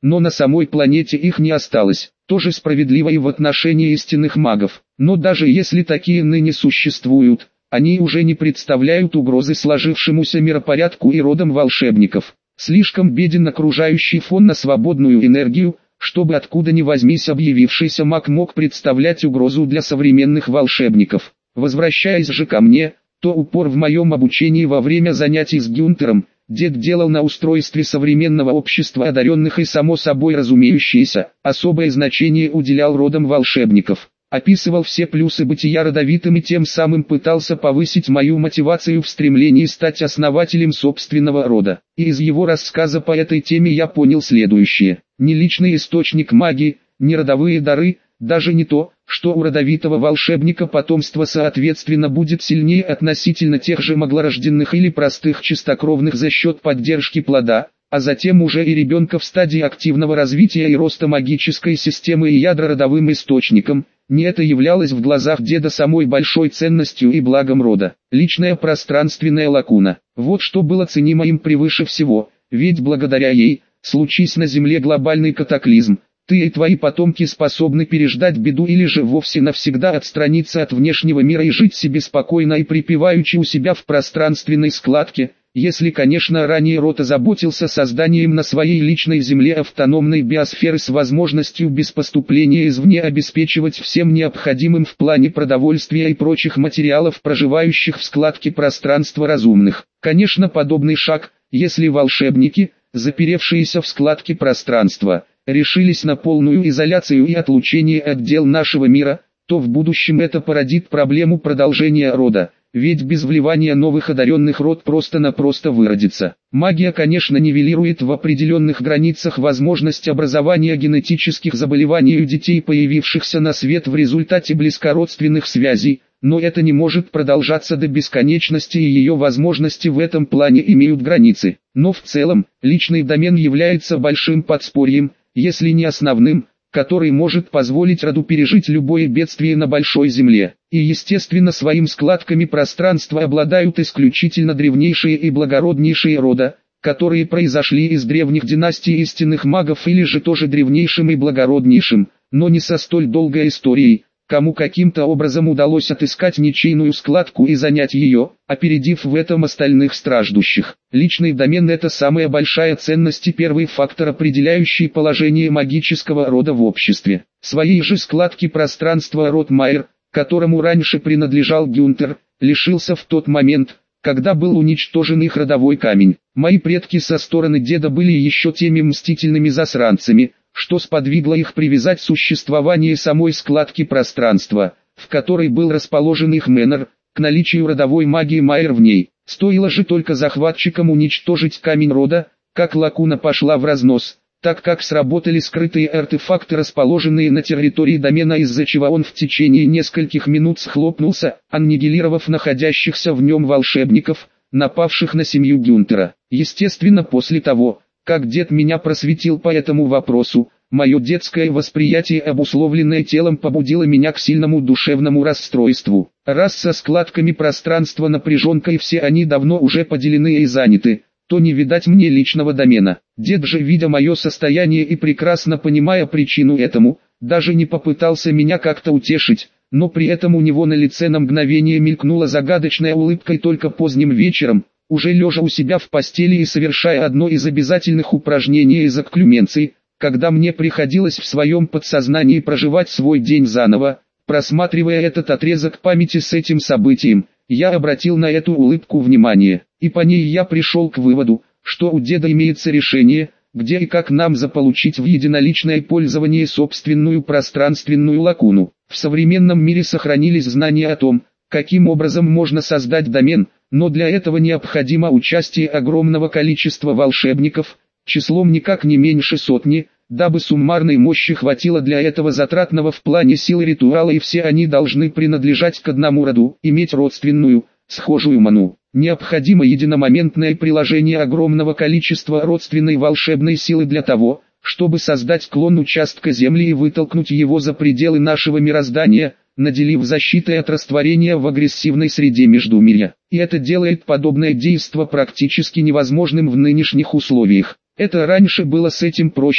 но на самой планете их не осталось. Тоже справедливо и в отношении истинных магов. Но даже если такие ныне существуют, они уже не представляют угрозы сложившемуся миропорядку и родам волшебников. Слишком беден окружающий фон на свободную энергию, чтобы откуда ни возьмись объявившийся маг мог представлять угрозу для современных волшебников. Возвращаясь же ко мне, то упор в моем обучении во время занятий с Гюнтером, дед делал на устройстве современного общества одаренных и само собой разумеющееся, особое значение уделял родам волшебников. Описывал все плюсы бытия родовитым и тем самым пытался повысить мою мотивацию в стремлении стать основателем собственного рода. И из его рассказа по этой теме я понял следующее. Ни личный источник магии, ни родовые дары, даже не то, что у родовитого волшебника потомство соответственно будет сильнее относительно тех же маглорожденных или простых чистокровных за счет поддержки плода, а затем уже и ребенка в стадии активного развития и роста магической системы и ядра родовым источником. Не это являлось в глазах деда самой большой ценностью и благом рода. Личная пространственная лакуна. Вот что было ценимо им превыше всего, ведь благодаря ей, случись на Земле глобальный катаклизм, ты и твои потомки способны переждать беду или же вовсе навсегда отстраниться от внешнего мира и жить себе спокойно и припеваючи у себя в пространственной складке, если, конечно, ранее род озаботился созданием на своей личной земле автономной биосферы с возможностью без поступления извне обеспечивать всем необходимым в плане продовольствия и прочих материалов проживающих в складке пространства разумных. Конечно, подобный шаг, если волшебники, заперевшиеся в складке пространства, решились на полную изоляцию и отлучение от дел нашего мира, то в будущем это породит проблему продолжения рода. Ведь без вливания новых одаренных род просто-напросто выродится. Магия, конечно, нивелирует в определенных границах возможность образования генетических заболеваний у детей, появившихся на свет в результате близкородственных связей, но это не может продолжаться до бесконечности и ее возможности в этом плане имеют границы. Но в целом, личный домен является большим подспорьем, если не основным, который может позволить роду пережить любое бедствие на большой земле. И естественно своим складками пространства обладают исключительно древнейшие и благороднейшие рода, которые произошли из древних династий истинных магов или же тоже древнейшим и благороднейшим, но не со столь долгой историей, кому каким-то образом удалось отыскать ничейную складку и занять ее, опередив в этом остальных страждущих. Личный домен – это самая большая ценность и первый фактор, определяющий положение магического рода в обществе. Своей же складки пространства род Майер, которому раньше принадлежал Гюнтер, лишился в тот момент, когда был уничтожен их родовой камень. Мои предки со стороны деда были еще теми мстительными засранцами, что сподвигло их привязать существование самой складки пространства, в которой был расположен их Мэннер, к наличию родовой магии Майер в ней. Стоило же только захватчикам уничтожить камень рода, как лакуна пошла в разнос, так как сработали скрытые артефакты, расположенные на территории домена, из-за чего он в течение нескольких минут схлопнулся, аннигилировав находящихся в нем волшебников, напавших на семью Гюнтера. Естественно, после того, как дед меня просветил по этому вопросу, мое детское восприятие, обусловленное телом, побудило меня к сильному душевному расстройству. Раз со складками пространства напряженка и все они давно уже поделены и заняты, то не видать мне личного домена. Дед же, видя мое состояние и прекрасно понимая причину этому, даже не попытался меня как-то утешить, но при этом у него на лице на мгновение мелькнула загадочная улыбка, и только поздним вечером, уже лежа у себя в постели и совершая одно из обязательных упражнений из окклюменции, когда мне приходилось в своем подсознании проживать свой день заново, просматривая этот отрезок памяти с этим событием, я обратил на эту улыбку внимание, и по ней я пришел к выводу, что у деда имеется решение, где и как нам заполучить в единоличное пользование собственную пространственную лакуну. В современном мире сохранились знания о том, каким образом можно создать домен, но для этого необходимо участие огромного количества волшебников, числом никак не меньше сотни, дабы суммарной мощи хватило для этого затратного в плане силы ритуала, и все они должны принадлежать к одному роду, иметь родственную, схожую ману. Необходимо единомоментное приложение огромного количества родственной волшебной силы для того, чтобы создать клон участка Земли и вытолкнуть его за пределы нашего мироздания, наделив защитой от растворения в агрессивной среде Междумирья. И это делает подобное действо практически невозможным в нынешних условиях. Это раньше было с этим проще,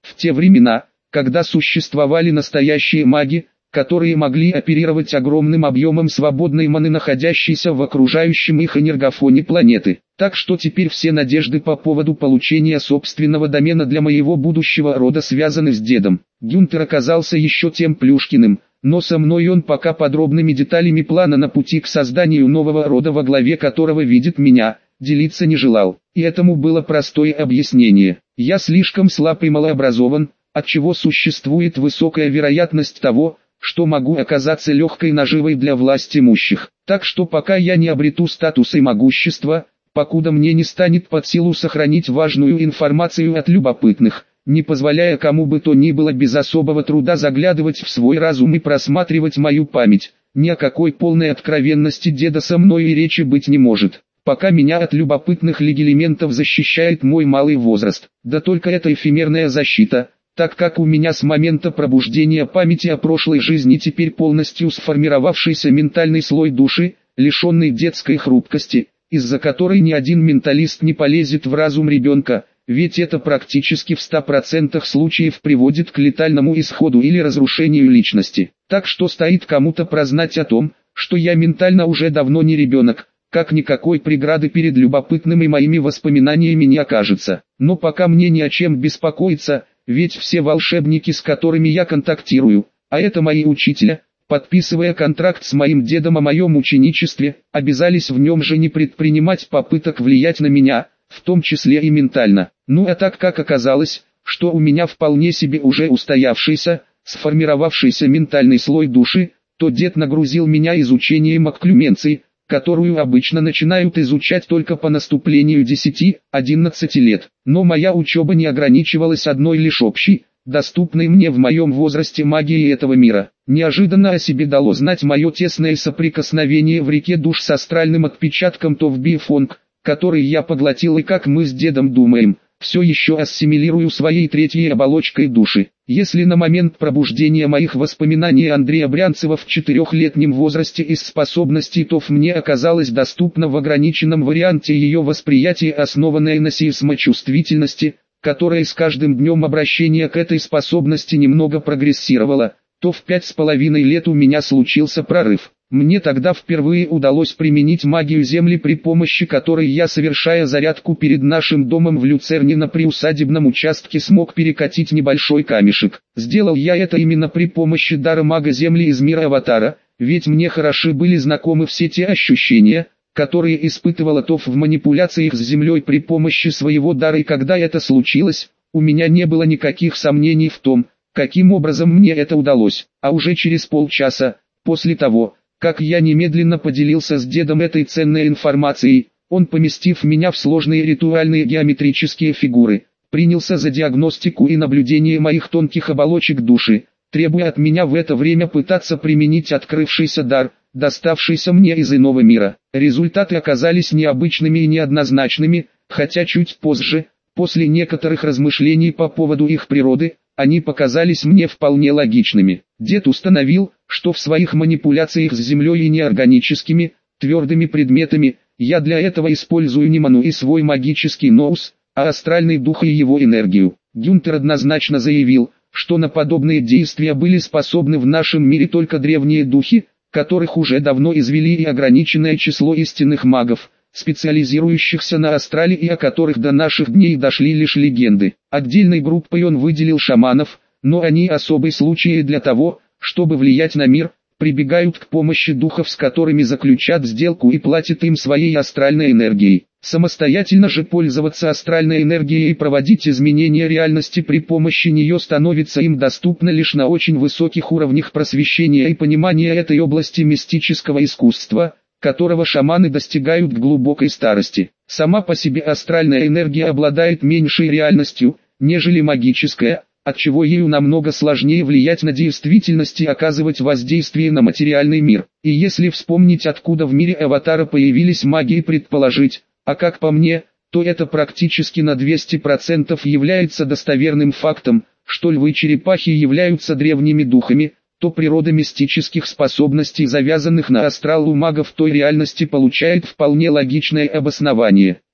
В те времена, когда существовали настоящие маги, которые могли оперировать огромным объемом свободной маны, находящейся в окружающем их энергофоне планеты. Так что теперь все надежды по поводу получения собственного домена для моего будущего рода связаны с дедом. Гюнтер оказался еще тем Плюшкиным, но со мной он пока подробными деталями плана на пути к созданию нового рода, во главе которого видит меня, делиться не желал. И этому было простое объяснение. Я слишком слаб и малообразован, отчего существует высокая вероятность того, что могу оказаться легкой наживой для власть имущих. Так что пока я не обрету статус и могущество, покуда мне не станет под силу сохранить важную информацию от любопытных, не позволяя кому бы то ни было без особого труда заглядывать в свой разум и просматривать мою память, ни о какой полной откровенности деда со мной и речи быть не может. Пока меня от любопытных легилементов защищает мой малый возраст. Да только это эфемерная защита, так как у меня с момента пробуждения памяти о прошлой жизни теперь полностью сформировавшийся ментальный слой души, лишенный детской хрупкости, из-за которой ни один менталист не полезет в разум ребенка, ведь это практически в ста процентах случаев приводит к летальному исходу или разрушению личности. Так что стоит кому-то прознать о том, что я ментально уже давно не ребенок, как никакой преграды перед любопытным и моими воспоминаниями не окажется. Но пока мне ни о чем беспокоиться, ведь все волшебники, с которыми я контактирую, а это мои учителя, подписывая контракт с моим дедом о моем ученичестве, обязались в нем же не предпринимать попыток влиять на меня, в том числе и ментально. Ну а так как оказалось, что у меня вполне себе уже устоявшийся, сформировавшийся ментальный слой души, то дед нагрузил меня изучением окклюменции, которую обычно начинают изучать только по наступлению десяти-одиннадцати лет. Но моя учеба не ограничивалась одной лишь общей, доступной мне в моем возрасте магией этого мира. Неожиданно о себе дало знать мое тесное соприкосновение в реке душ с астральным отпечатком Товби-Фонг, который я поглотил и, как мы с дедом думаем, все еще ассимилирую своей третьей оболочкой души. Если на момент пробуждения моих воспоминаний Андрея Брянцева в четырехлетнем возрасте из способностей ТОВ мне оказалось доступно в ограниченном варианте ее восприятие, основанное на сейсмочувствительности, которая с каждым днем обращения к этой способности немного прогрессировала, то в пять с половиной лет у меня случился прорыв. Мне тогда впервые удалось применить магию Земли, при помощи которой я, совершая зарядку перед нашим домом в Люцерне на приусадебном участке, смог перекатить небольшой камешек. Сделал я это именно при помощи дара мага Земли из мира Аватара, ведь мне хороши были знакомы все те ощущения, которые испытывала ТОВ в манипуляциях с Землей при помощи своего дара, и когда это случилось, у меня не было никаких сомнений в том, каким образом мне это удалось. А уже через полчаса, после того, как я немедленно поделился с дедом этой ценной информацией, он, поместив меня в сложные ритуальные геометрические фигуры, принялся за диагностику и наблюдение моих тонких оболочек души, требуя от меня в это время пытаться применить открывшийся дар, доставшийся мне из иного мира. Результаты оказались необычными и неоднозначными, хотя чуть позже, после некоторых размышлений по поводу их природы, они показались мне вполне логичными. Дед установил, что в своих манипуляциях с землей и неорганическими, твердыми предметами, я для этого использую не ману и свой магический ноус, а астральный дух и его энергию. Гюнтер однозначно заявил, что на подобные действия были способны в нашем мире только древние духи, которых уже давно извели, и ограниченное число истинных магов, специализирующихся на астрале и о которых до наших дней дошли лишь легенды. Отдельной группой он выделил шаманов, но они особый случай для того, чтобы влиять на мир, прибегают к помощи духов, с которыми заключат сделку и платят им своей астральной энергией. Самостоятельно же пользоваться астральной энергией и проводить изменения реальности при помощи нее становится им доступно лишь на очень высоких уровнях просвещения и понимания этой области мистического искусства, которого шаманы достигают к глубокой старости. Сама по себе астральная энергия обладает меньшей реальностью, нежели магическая, отчего ею намного сложнее влиять на действительность и оказывать воздействие на материальный мир. И если вспомнить, откуда в мире Аватара появились маги, и предположить, а как по мне, то это практически на двести процентов является достоверным фактом, что львы-черепахи являются древними духами, то природа мистических способностей, завязанных на астрал у магов той реальности, получает вполне логичное обоснование.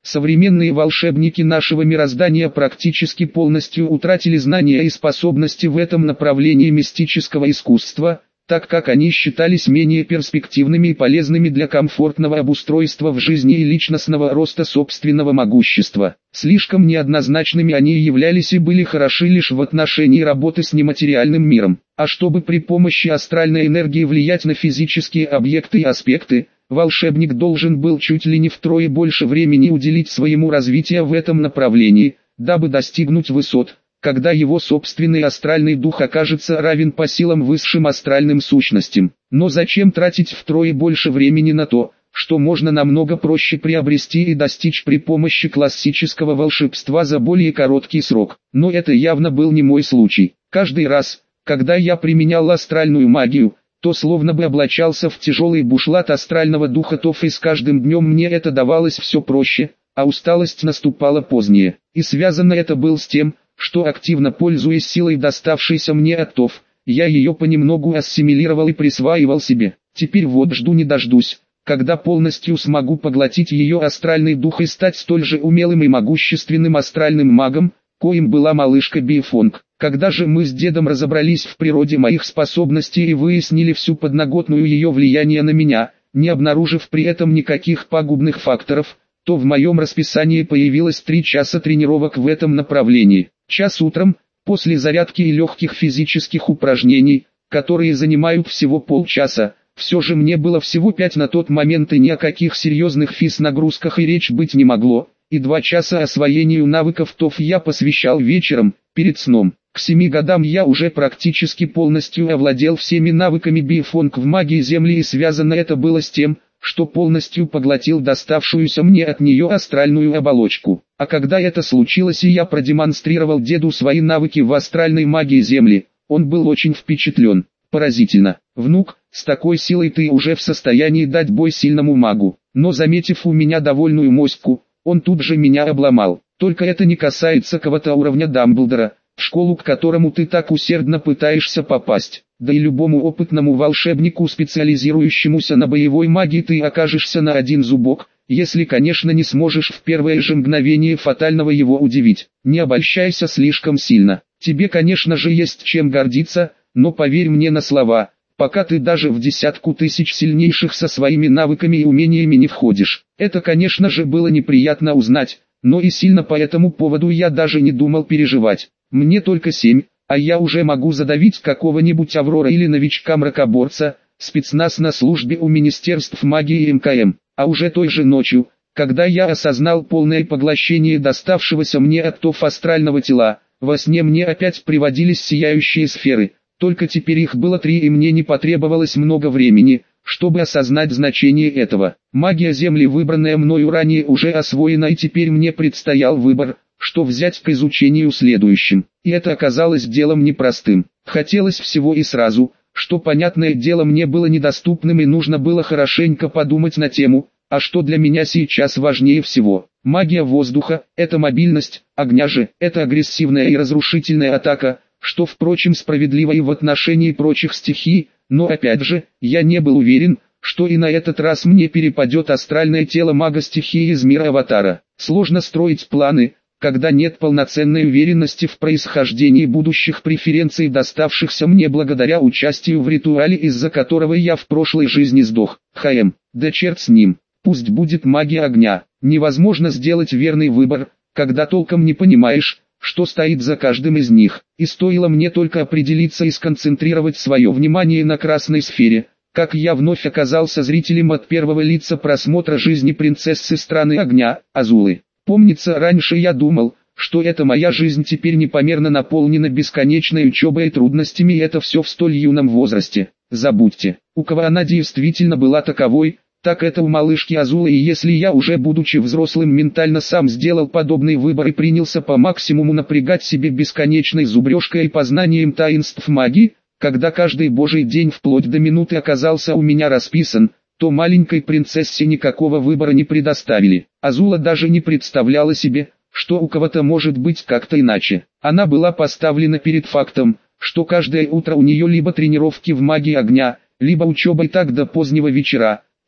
Современные волшебники нашего мироздания практически полностью утратили знания и способности в этом направлении мистического искусства, так как они считались менее перспективными и полезными для комфортного обустройства в жизни и личностного роста собственного могущества. Слишком неоднозначными они являлись и были хороши лишь в отношении работы с нематериальным миром. А чтобы при помощи астральной энергии влиять на физические объекты и аспекты, волшебник должен был чуть ли не втрое больше времени уделить своему развитию в этом направлении, дабы достигнуть высот, когда его собственный астральный дух окажется равен по силам высшим астральным сущностям. Но зачем тратить втрое больше времени на то, что можно намного проще приобрести и достичь при помощи классического волшебства за более короткий срок? Но это явно был не мой случай. Каждый раз, когда я применял астральную магию, то словно бы облачался в тяжелый бушлат астрального духа Тоф, и с каждым днем мне это давалось все проще, а усталость наступала позднее. И связано это было с тем, что активно пользуясь силой, доставшейся мне от Тоф, я ее понемногу ассимилировал и присваивал себе. Теперь вот жду не дождусь, когда полностью смогу поглотить ее астральный дух и стать столь же умелым и могущественным астральным магом, коим была малышка Бифонг. Когда же мы с дедом разобрались в природе моих способностей и выяснили всю подноготную ее влияния на меня, не обнаружив при этом никаких пагубных факторов, то в моем расписании появилось три часа тренировок в этом направлении. Час утром, после зарядки и легких физических упражнений, которые занимают всего полчаса. Все же мне было всего пять на тот момент, и ни о каких серьезных физ-нагрузках и речь быть не могло, и два часа освоению навыков Тоф я посвящал вечером, перед сном. К семи годам я уже практически полностью овладел всеми навыками Бифонг в магии Земли, и связано это было с тем, что полностью поглотил доставшуюся мне от нее астральную оболочку. А когда это случилось и я продемонстрировал деду свои навыки в астральной магии Земли, он был очень впечатлен. Поразительно. Внук, с такой силой ты уже в состоянии дать бой сильному магу. Но заметив у меня довольную моську, он тут же меня обломал. Только это не касается кого-то уровня Дамблдора, в школу к которому ты так усердно пытаешься попасть. Да и любому опытному волшебнику, специализирующемуся на боевой магии, ты окажешься на один зубок, если, конечно, не сможешь в первое же мгновение фатального его удивить. Не обольщайся слишком сильно. Тебе, конечно же, есть чем гордиться, но поверь мне на слова, пока ты даже в десятку тысяч сильнейших со своими навыками и умениями не входишь. Это, конечно же, было неприятно узнать, но и сильно по этому поводу я даже не думал переживать. Мне только семь, а я уже могу задавить какого-нибудь Аврора или новичка-мракоборца, спецназ на службе у Министерств магии и эм ка эм. А уже той же ночью, когда я осознал полное поглощение доставшегося мне от Тоф астрального тела, во сне мне опять приводились сияющие сферы, только теперь их было три, и мне не потребовалось много времени, чтобы осознать значение этого. Магия Земли, выбранная мною ранее, уже освоена, и теперь мне предстоял выбор, что взять к изучению следующим. И это оказалось делом непростым. Хотелось всего и сразу, что, понятное дело, мне было недоступным, и нужно было хорошенько подумать на тему, а что для меня сейчас важнее всего. Магия воздуха – это мобильность, огня же – это агрессивная и разрушительная атака, что, впрочем, справедливо и в отношении прочих стихий, но опять же, я не был уверен, что и на этот раз мне перепадет астральное тело мага стихии из мира Аватара. Сложно строить планы, когда нет полноценной уверенности в происхождении будущих преференций, доставшихся мне благодаря участию в ритуале, из-за которого я в прошлой жизни сдох. Хм, да черт с ним, пусть будет магия огня. Невозможно сделать верный выбор, когда толком не понимаешь, что стоит за каждым из них. И стоило мне только определиться и сконцентрировать свое внимание на красной сфере, как я вновь оказался зрителем от первого лица просмотра жизни принцессы страны огня, Азулы. Помнится, раньше я думал, что эта моя жизнь теперь непомерно наполнена бесконечной учебой и трудностями, и это все в столь юном возрасте. Забудьте, у кого она действительно была таковой, так это у малышки Азулы, и если я уже будучи взрослым ментально сам сделал подобный выбор и принялся по максимуму напрягать себе бесконечной зубрежкой и познанием таинств магии, когда каждый божий день вплоть до минуты оказался у меня расписан, то маленькой принцессе никакого выбора не предоставили. Азула даже не представляла себе, что у кого-то может быть как-то иначе. Она была поставлена перед фактом, что каждое утро у нее либо тренировки в магии огня, либо учеба, и так до позднего вечера,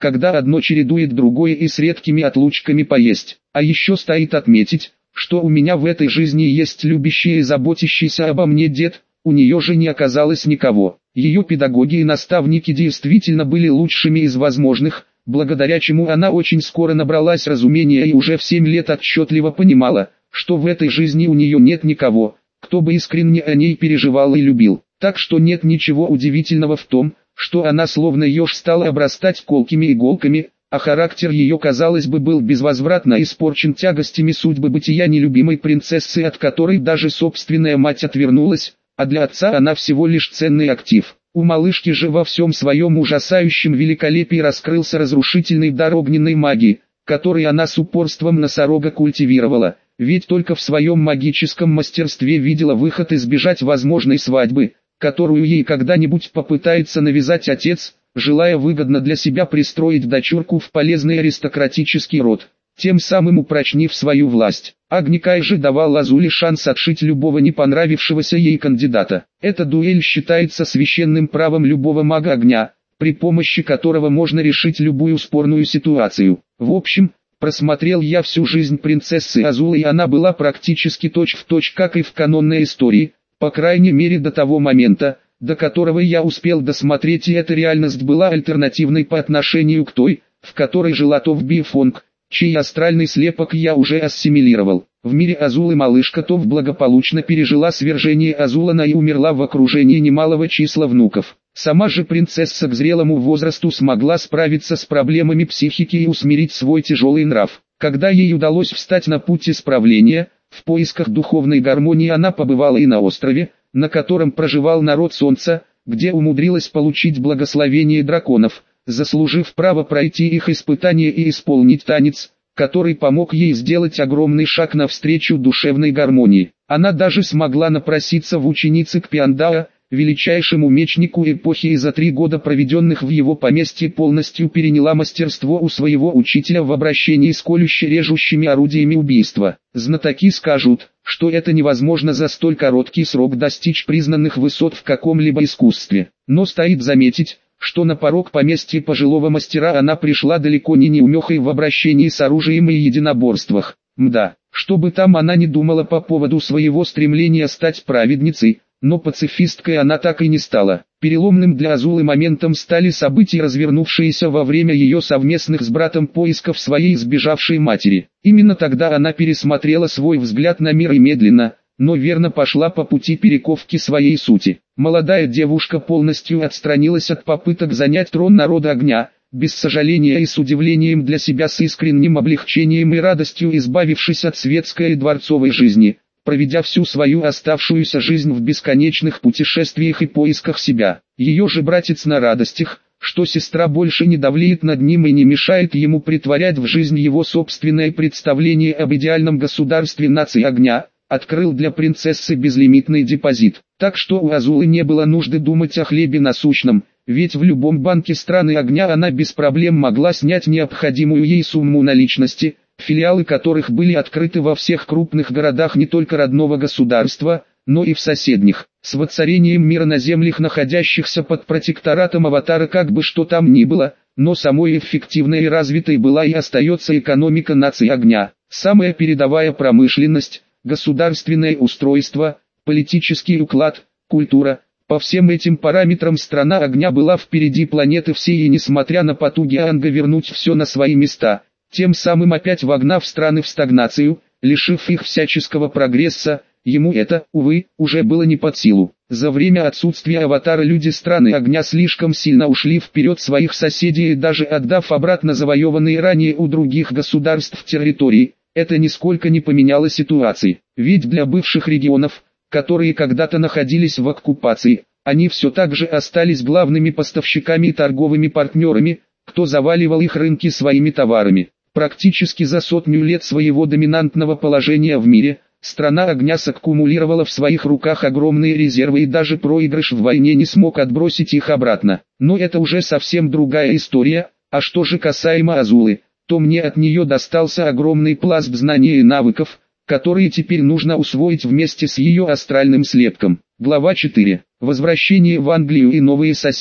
когда одно чередует другое и с редкими отлучками поесть. А еще стоит отметить, что у меня в этой жизни есть любящий и заботящийся обо мне дед, у нее же не оказалось никого. Ее педагоги и наставники действительно были лучшими из возможных, благодаря чему она очень скоро набралась разумения и уже в семь лет отчетливо понимала, что в этой жизни у нее нет никого, кто бы искренне о ней переживал и любил. Так что нет ничего удивительного в том, что она словно еж стала обрастать колкими иголками, а характер ее, казалось бы, был безвозвратно испорчен тягостями судьбы бытия нелюбимой принцессы, от которой даже собственная мать отвернулась, а для отца она всего лишь ценный актив. У малышки же во всем своем ужасающем великолепии раскрылся разрушительный дар огненной магии, который она с упорством носорога культивировала, ведь только в своем магическом мастерстве видела выход избежать возможной свадьбы, которую ей когда-нибудь попытается навязать отец, желая выгодно для себя пристроить дочурку в полезный аристократический род, тем самым упрочнив свою власть. Агникай же давал Азуле шанс отшить любого не понравившегося ей кандидата. Эта дуэль считается священным правом любого мага огня, при помощи которого можно решить любую спорную ситуацию. В общем, просмотрел я всю жизнь принцессы Азулы, и она была практически точь-в-точь, как и в канонной истории, по крайней мере до того момента, до которого я успел досмотреть, и эта реальность была альтернативной по отношению к той, в которой жила Тов Бифонг, чей астральный слепок я уже ассимилировал. В мире Азулы малышка Тов благополучно пережила свержение Азулана и умерла в окружении немалого числа внуков. Сама же принцесса к зрелому возрасту смогла справиться с проблемами психики и усмирить свой тяжелый нрав. Когда ей удалось встать на путь исправления, в поисках духовной гармонии она побывала и на острове, на котором проживал народ Солнца, где умудрилась получить благословение драконов, заслужив право пройти их испытания и исполнить танец, который помог ей сделать огромный шаг навстречу душевной гармонии. Она даже смогла напроситься в ученицы к Пиандаа, величайшему мечнику эпохи, и за три года, проведенных в его поместье, полностью переняла мастерство у своего учителя в обращении с колюще-режущими орудиями убийства. Знатоки скажут, что это невозможно за столь короткий срок достичь признанных высот в каком-либо искусстве. Но стоит заметить, что на порог поместья пожилого мастера она пришла далеко не неумехой в обращении с оружием и единоборствах. Мда, что бы там она ни думала по поводу своего стремления стать праведницей, но пацифисткой она так и не стала. Переломным для Азулы моментом стали события, развернувшиеся во время ее совместных с братом поисков своей сбежавшей матери. Именно тогда она пересмотрела свой взгляд на мир и медленно, но верно пошла по пути перековки своей сути. Молодая девушка полностью отстранилась от попыток занять трон народа огня, без сожаления и с удивлением для себя, с искренним облегчением и радостью избавившись от светской и дворцовой жизни, проведя всю свою оставшуюся жизнь в бесконечных путешествиях и поисках себя. Ее же братец на радостях, что сестра больше не давлеет над ним и не мешает ему притворять в жизнь его собственное представление об идеальном государстве нации огня, открыл для принцессы безлимитный депозит. Так что у Азулы не было нужды думать о хлебе насущном, ведь в любом банке страны огня она без проблем могла снять необходимую ей сумму наличности, филиалы которых были открыты во всех крупных городах не только родного государства, но и в соседних. С воцарением мира на землях, находящихся под протекторатом Аватара, как бы что там ни было, но самой эффективной и развитой была и остается экономика нации огня. Самая передовая промышленность, государственное устройство, политический уклад, культура. По всем этим параметрам страна огня была впереди планеты всей, и несмотря на потуги Анга вернуть все на свои места, тем самым опять вогнав страны в стагнацию, лишив их всяческого прогресса, ему это, увы, уже было не под силу. За время отсутствия Аватара люди страны огня слишком сильно ушли вперед своих соседей, и даже отдав обратно завоеванные ранее у других государств территории, это нисколько не поменяло ситуации. Ведь для бывших регионов, которые когда-то находились в оккупации, они все так же остались главными поставщиками и торговыми партнерами, кто заваливал их рынки своими товарами. Практически за сотню лет своего доминантного положения в мире, страна огня саккумулировала в своих руках огромные резервы, и даже проигрыш в войне не смог отбросить их обратно. Но это уже совсем другая история. А что же касаемо Азулы, то мне от нее достался огромный пласт знаний и навыков, которые теперь нужно усвоить вместе с ее астральным слепком. Глава четыре. Возвращение в Англию и новые соседи.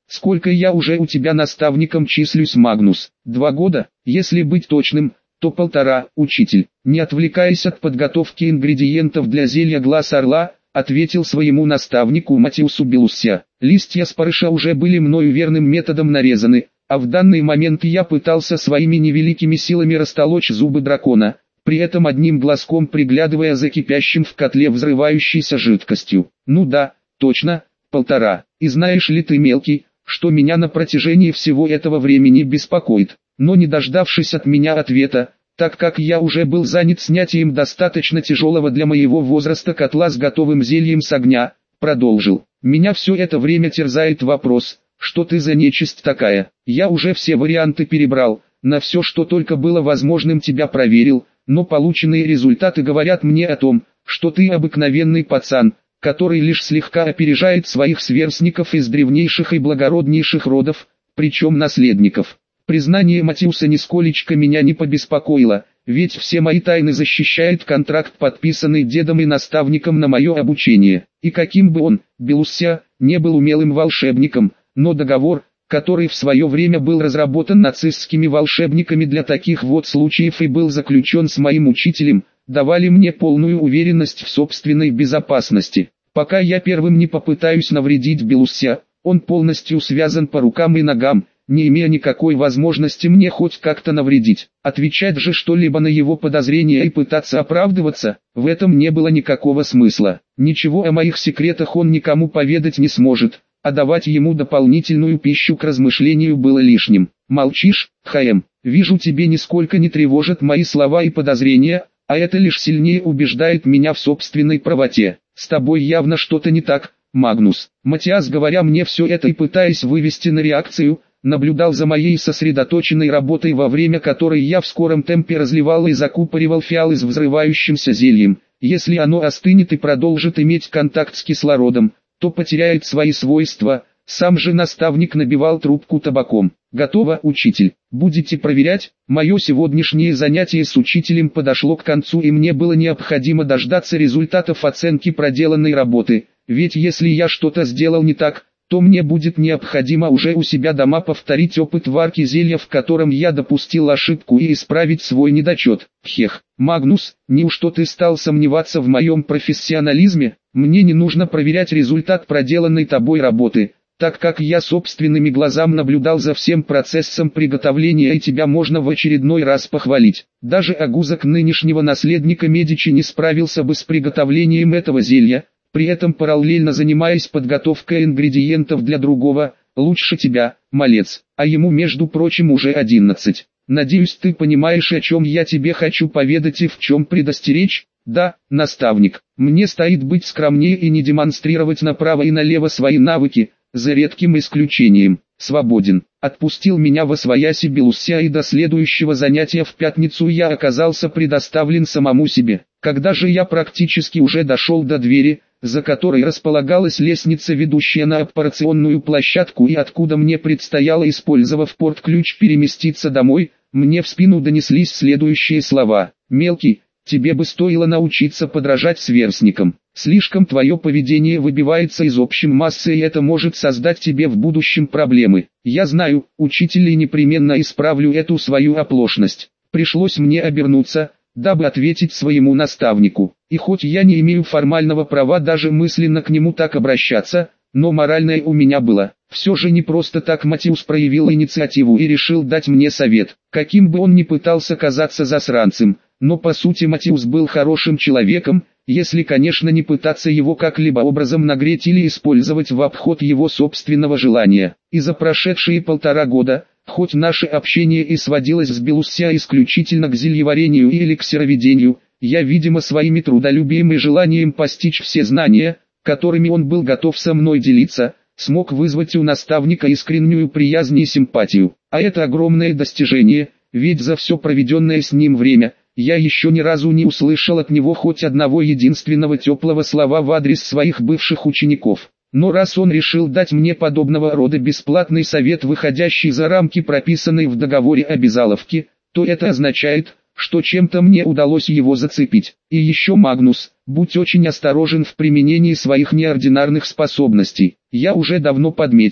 Сколько я уже у тебя наставником числюсь, Магнус? Два года, если быть точным, то полтора, учитель. Не отвлекаясь от подготовки ингредиентов для зелья глаз орла, ответил своему наставнику Матиусу Белусся. Листья спарыша уже были мною верным методом нарезаны, а в данный момент я пытался своими невеликими силами растолочь зубы дракона, при этом одним глазком приглядывая за кипящим в котле взрывающейся жидкостью. Ну да, точно, полтора. И знаешь ли ты, мелкий, что меня на протяжении всего этого времени беспокоит? Но не дождавшись от меня ответа, так как я уже был занят снятием достаточно тяжелого для моего возраста котла с готовым зельем с огня, продолжил. Меня все это время терзает вопрос, что ты за нечисть такая? Я уже все варианты перебрал, на все, что только было возможным, тебя проверил, но полученные результаты говорят мне о том, что ты обыкновенный пацан, который лишь слегка опережает своих сверстников из древнейших и благороднейших родов, причем наследников. Признание Матиуса нисколечко меня не побеспокоило, ведь все мои тайны защищает контракт, подписанный дедом и наставником на мое обучение. И каким бы он, Белусся, не был умелым волшебником, но договор, который в свое время был разработан нацистскими волшебниками для таких вот случаев и был заключен с моим учителем, давали мне полную уверенность в собственной безопасности. Пока я первым не попытаюсь навредить Белусся, он полностью связан по рукам и ногам, не имея никакой возможности мне хоть как-то навредить. Отвечать же что-либо на его подозрения и пытаться оправдываться, в этом не было никакого смысла. Ничего о моих секретах он никому поведать не сможет, а давать ему дополнительную пищу к размышлению было лишним. Молчишь, Хаэм? Вижу, тебе нисколько не тревожат мои слова и подозрения, а это лишь сильнее убеждает меня в собственной правоте. С тобой явно что-то не так, Магнус. Матиас, говоря мне все это и пытаясь вывести на реакцию, наблюдал за моей сосредоточенной работой, во время которой я в скором темпе разливал и закупоривал фиалы с взрывающимся зельем. Если оно остынет и продолжит иметь контакт с кислородом, то потеряет свои свойства. Сам же наставник набивал трубку табаком. Готово, учитель. Будете проверять? Мое сегодняшнее занятие с учителем подошло к концу, и мне было необходимо дождаться результатов оценки проделанной работы. Ведь если я что-то сделал не так, то мне будет необходимо уже у себя дома повторить опыт варки зелья, в котором я допустил ошибку, и исправить свой недочет. Хех, Магнус, неужто ты стал сомневаться в моем профессионализме? Мне не нужно проверять результат проделанной тобой работы, так как я собственными глазами наблюдал за всем процессом приготовления, и тебя можно в очередной раз похвалить. Даже огузок нынешнего наследника Медичи не справился бы с приготовлением этого зелья, при этом параллельно занимаясь подготовкой ингредиентов для другого, лучше тебя, малец, а ему, между прочим, уже одиннадцать. Надеюсь, ты понимаешь, о чем я тебе хочу поведать и в чем предостеречь? Да, наставник, мне стоит быть скромнее и не демонстрировать направо и налево свои навыки, за редким исключением. Свободен. Отпустил меня восвояси Белусся, и до следующего занятия в пятницу я оказался предоставлен самому себе. Когда же я практически уже дошел до двери, за которой располагалась лестница, ведущая на операционную площадку, и откуда мне предстояло, использовав порт-ключ, переместиться домой, мне в спину донеслись следующие слова. «Мелкий, тебе бы стоило научиться подражать сверстникам. Слишком твое поведение выбивается из общей массы, и это может создать тебе в будущем проблемы. Я знаю, учитель, и непременно исправлю эту свою оплошность». Пришлось мне обернуться, дабы ответить своему наставнику. И хоть я не имею формального права даже мысленно к нему так обращаться, но моральное у меня было. Все же не просто так Матиус проявил инициативу и решил дать мне совет. Каким бы он ни пытался казаться засранцем, но по сути Матиус был хорошим человеком, если, конечно, не пытаться его как-либо образом нагреть или использовать в обход его собственного желания. И за прошедшие полтора года, хоть наше общение и сводилось с Белусся исключительно к зельеварению и эликсироведению, я, видимо, своими трудолюбием и желанием постичь все знания, которыми он был готов со мной делиться, смог вызвать у наставника искреннюю приязнь и симпатию. А это огромное достижение, ведь за все проведенное с ним время, я еще ни разу не услышал от него хоть одного единственного теплого слова в адрес своих бывших учеников. Но раз он решил дать мне подобного рода бесплатный совет, выходящий за рамки прописанной в договоре обязаловки, то это означает, что чем-то мне удалось его зацепить. И еще, Магнус, будь очень осторожен в применении своих неординарных способностей. Я уже давно подметил,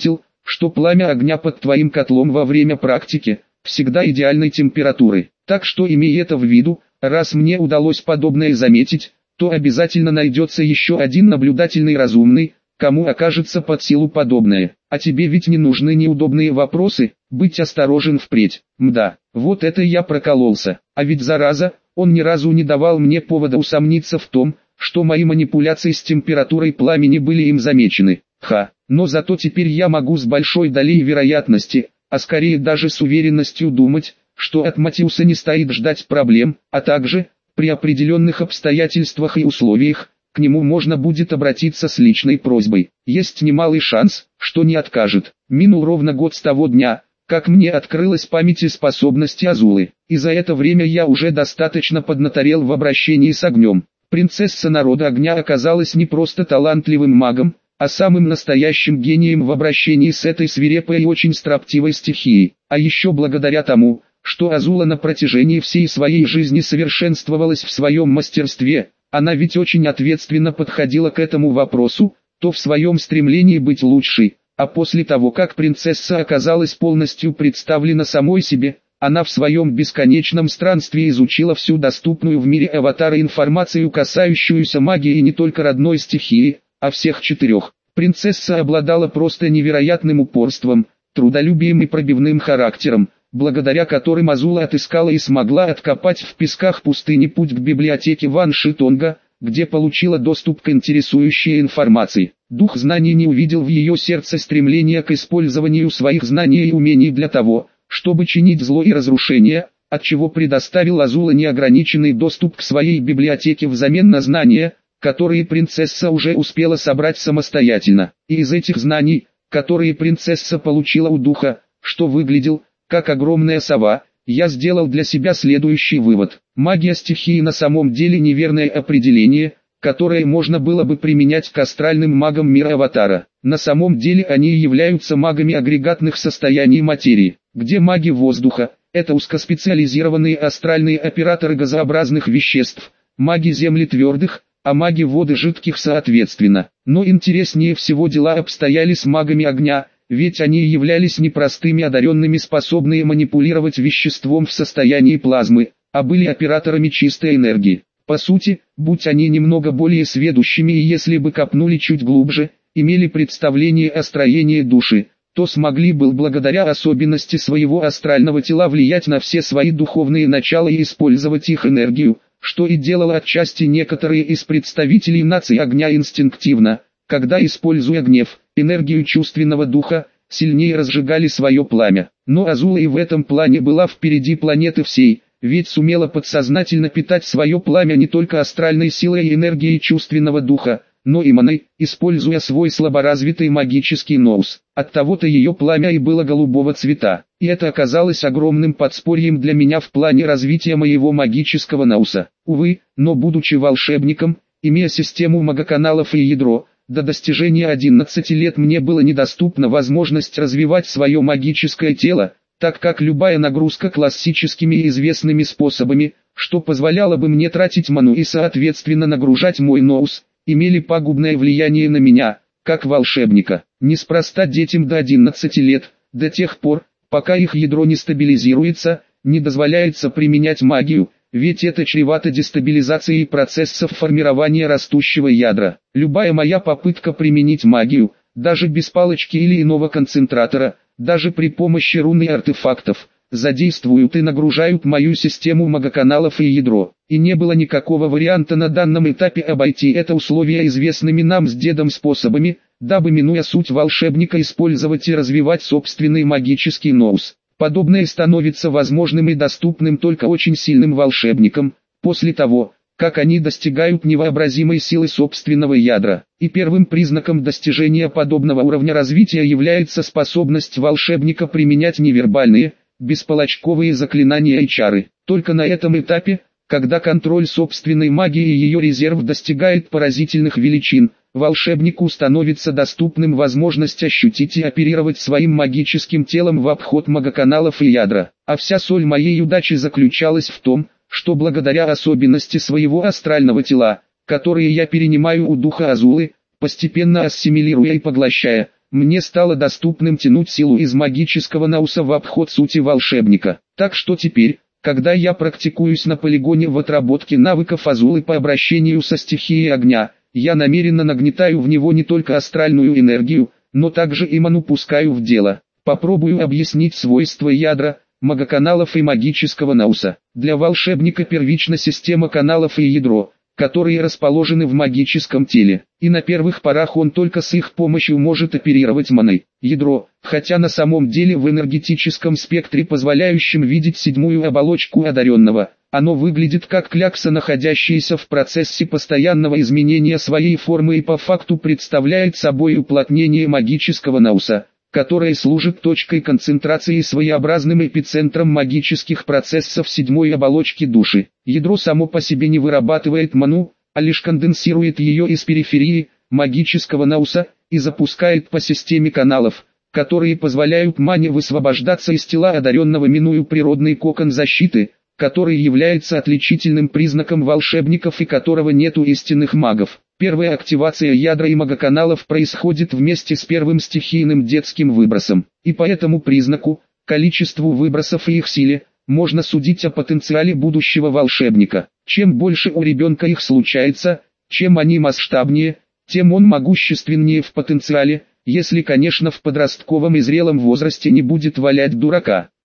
что пламя огня под твоим котлом во время практики всегда идеальной температуры. Так что имей это в виду, раз мне удалось подобное заметить, то обязательно найдется еще один наблюдательный разумный, кому окажется под силу подобное. А тебе ведь не нужны неудобные вопросы, быть осторожен впредь. Мда, вот это я прокололся. А ведь зараза, он ни разу не давал мне повода усомниться в том, что мои манипуляции с температурой пламени были им замечены. Ха, но зато теперь я могу с большой долей вероятности, а скорее даже с уверенностью думать, что от Матиуса не стоит ждать проблем, а также, при определенных обстоятельствах и условиях, к нему можно будет обратиться с личной просьбой. Есть немалый шанс, что не откажет. Минул ровно год с того дня, как мне открылась память и способности Азулы, и за это время я уже достаточно поднаторел в обращении с огнем. Принцесса народа огня оказалась не просто талантливым магом, а самым настоящим гением в обращении с этой свирепой и очень строптивой стихией. А еще благодаря тому, что Азула на протяжении всей своей жизни совершенствовалась в своем мастерстве, она ведь очень ответственно подходила к этому вопросу, то в своем стремлении быть лучшей, а после того как принцесса оказалась полностью представлена самой себе, она в своем бесконечном странстве изучила всю доступную в мире аватара информацию, касающуюся магии и не только родной стихии, а всех четырех. Принцесса обладала просто невероятным упорством, трудолюбием и пробивным характером, благодаря которым Азула отыскала и смогла откопать в песках пустыни путь к библиотеке Ван Шитонга, где получила доступ к интересующей информации. Дух знаний не увидел в ее сердце стремления к использованию своих знаний и умений для того, чтобы чинить зло и разрушение, отчего предоставил Азула неограниченный доступ к своей библиотеке взамен на знания, которые принцесса уже успела собрать самостоятельно. И из этих знаний, которые принцесса получила у духа, что выглядел как огромная сова, я сделал для себя следующий вывод. Магия стихии на самом деле неверное определение, которое можно было бы применять к астральным магам мира аватара. На самом деле они являются магами агрегатных состояний материи, где маги воздуха – это узкоспециализированные астральные операторы газообразных веществ, маги земли твердых, а маги воды жидких соответственно. Но интереснее всего дела обстояли с магами огня, ведь они являлись непростыми одаренными, способные манипулировать веществом в состоянии плазмы, а были операторами чистой энергии. По сути, будь они немного более сведущими и если бы копнули чуть глубже, имели представление о строении души, то смогли бы благодаря особенности своего астрального тела влиять на все свои духовные начала и использовать их энергию, что и делало отчасти некоторые из представителей нации огня инстинктивно, когда, используя гнев, энергию чувственного духа, сильнее разжигали свое пламя. Но Азула и в этом плане была впереди планеты всей, ведь сумела подсознательно питать свое пламя не только астральной силой и энергией чувственного духа, но и маной, используя свой слаборазвитый магический ноус. Оттого-то ее пламя и было голубого цвета, и это оказалось огромным подспорьем для меня в плане развития моего магического ноуса. Увы, но будучи волшебником, имея систему магоканалов и ядро, до достижения одиннадцати лет мне было недоступна возможность развивать свое магическое тело, так как любая нагрузка классическими и известными способами, что позволяло бы мне тратить ману и соответственно нагружать мой ноус, имели пагубное влияние на меня, как волшебника. Неспроста детям до одиннадцати лет, до тех пор, пока их ядро не стабилизируется, не дозволяется применять магию, ведь это чревато дестабилизацией процессов формирования растущего ядра. Любая моя попытка применить магию, даже без палочки или иного концентратора, даже при помощи рун и артефактов, задействуют и нагружают мою систему магоканалов и ядро. И не было никакого варианта на данном этапе обойти это условие известными нам с дедом способами, дабы, минуя суть волшебника, использовать и развивать собственный магический ноус. Подобное становится возможным и доступным только очень сильным волшебникам, после того, как они достигают невообразимой силы собственного ядра. И первым признаком достижения подобного уровня развития является способность волшебника применять невербальные, беспалочковые заклинания и чары. Только на этом этапе, когда контроль собственной магии и ее резерв достигает поразительных величин, волшебнику становится доступным возможность ощутить и оперировать своим магическим телом в обход магоканалов и ядра. А вся соль моей удачи заключалась в том, что благодаря особенности своего астрального тела, которые я перенимаю у духа Азулы, постепенно ассимилируя и поглощая, мне стало доступным тянуть силу из магического науса в обход сути волшебника. Так что теперь, когда я практикуюсь на полигоне в отработке навыков Азулы по обращению со стихией огня, я намеренно нагнетаю в него не только астральную энергию, но также и ману пускаю в дело. Попробую объяснить свойства ядра, магоканалов и магического науса. Для волшебника первична система каналов и ядро, которые расположены в магическом теле, и на первых порах он только с их помощью может оперировать маной. Ядро, хотя на самом деле в энергетическом спектре, позволяющем видеть седьмую оболочку одаренного, оно выглядит как клякса, находящаяся в процессе постоянного изменения своей формы, и по факту представляет собой уплотнение магического науса, которое служит точкой концентрации и своеобразным эпицентром магических процессов седьмой оболочки души. Ядро само по себе не вырабатывает ману, а лишь конденсирует ее из периферии магического науса и запускает по системе каналов, которые позволяют мане высвобождаться из тела одаренного, минуя природный кокон защиты, который является отличительным признаком волшебников и которого нет у истинных магов. Первая активация ядра и магоканалов происходит вместе с первым стихийным детским выбросом, и по этому признаку, количеству выбросов и их силе, можно судить о потенциале будущего волшебника. Чем больше у ребенка их случается, чем они масштабнее, тем он могущественнее в потенциале, если, конечно, в подростковом и зрелом возрасте не будет валять дурака.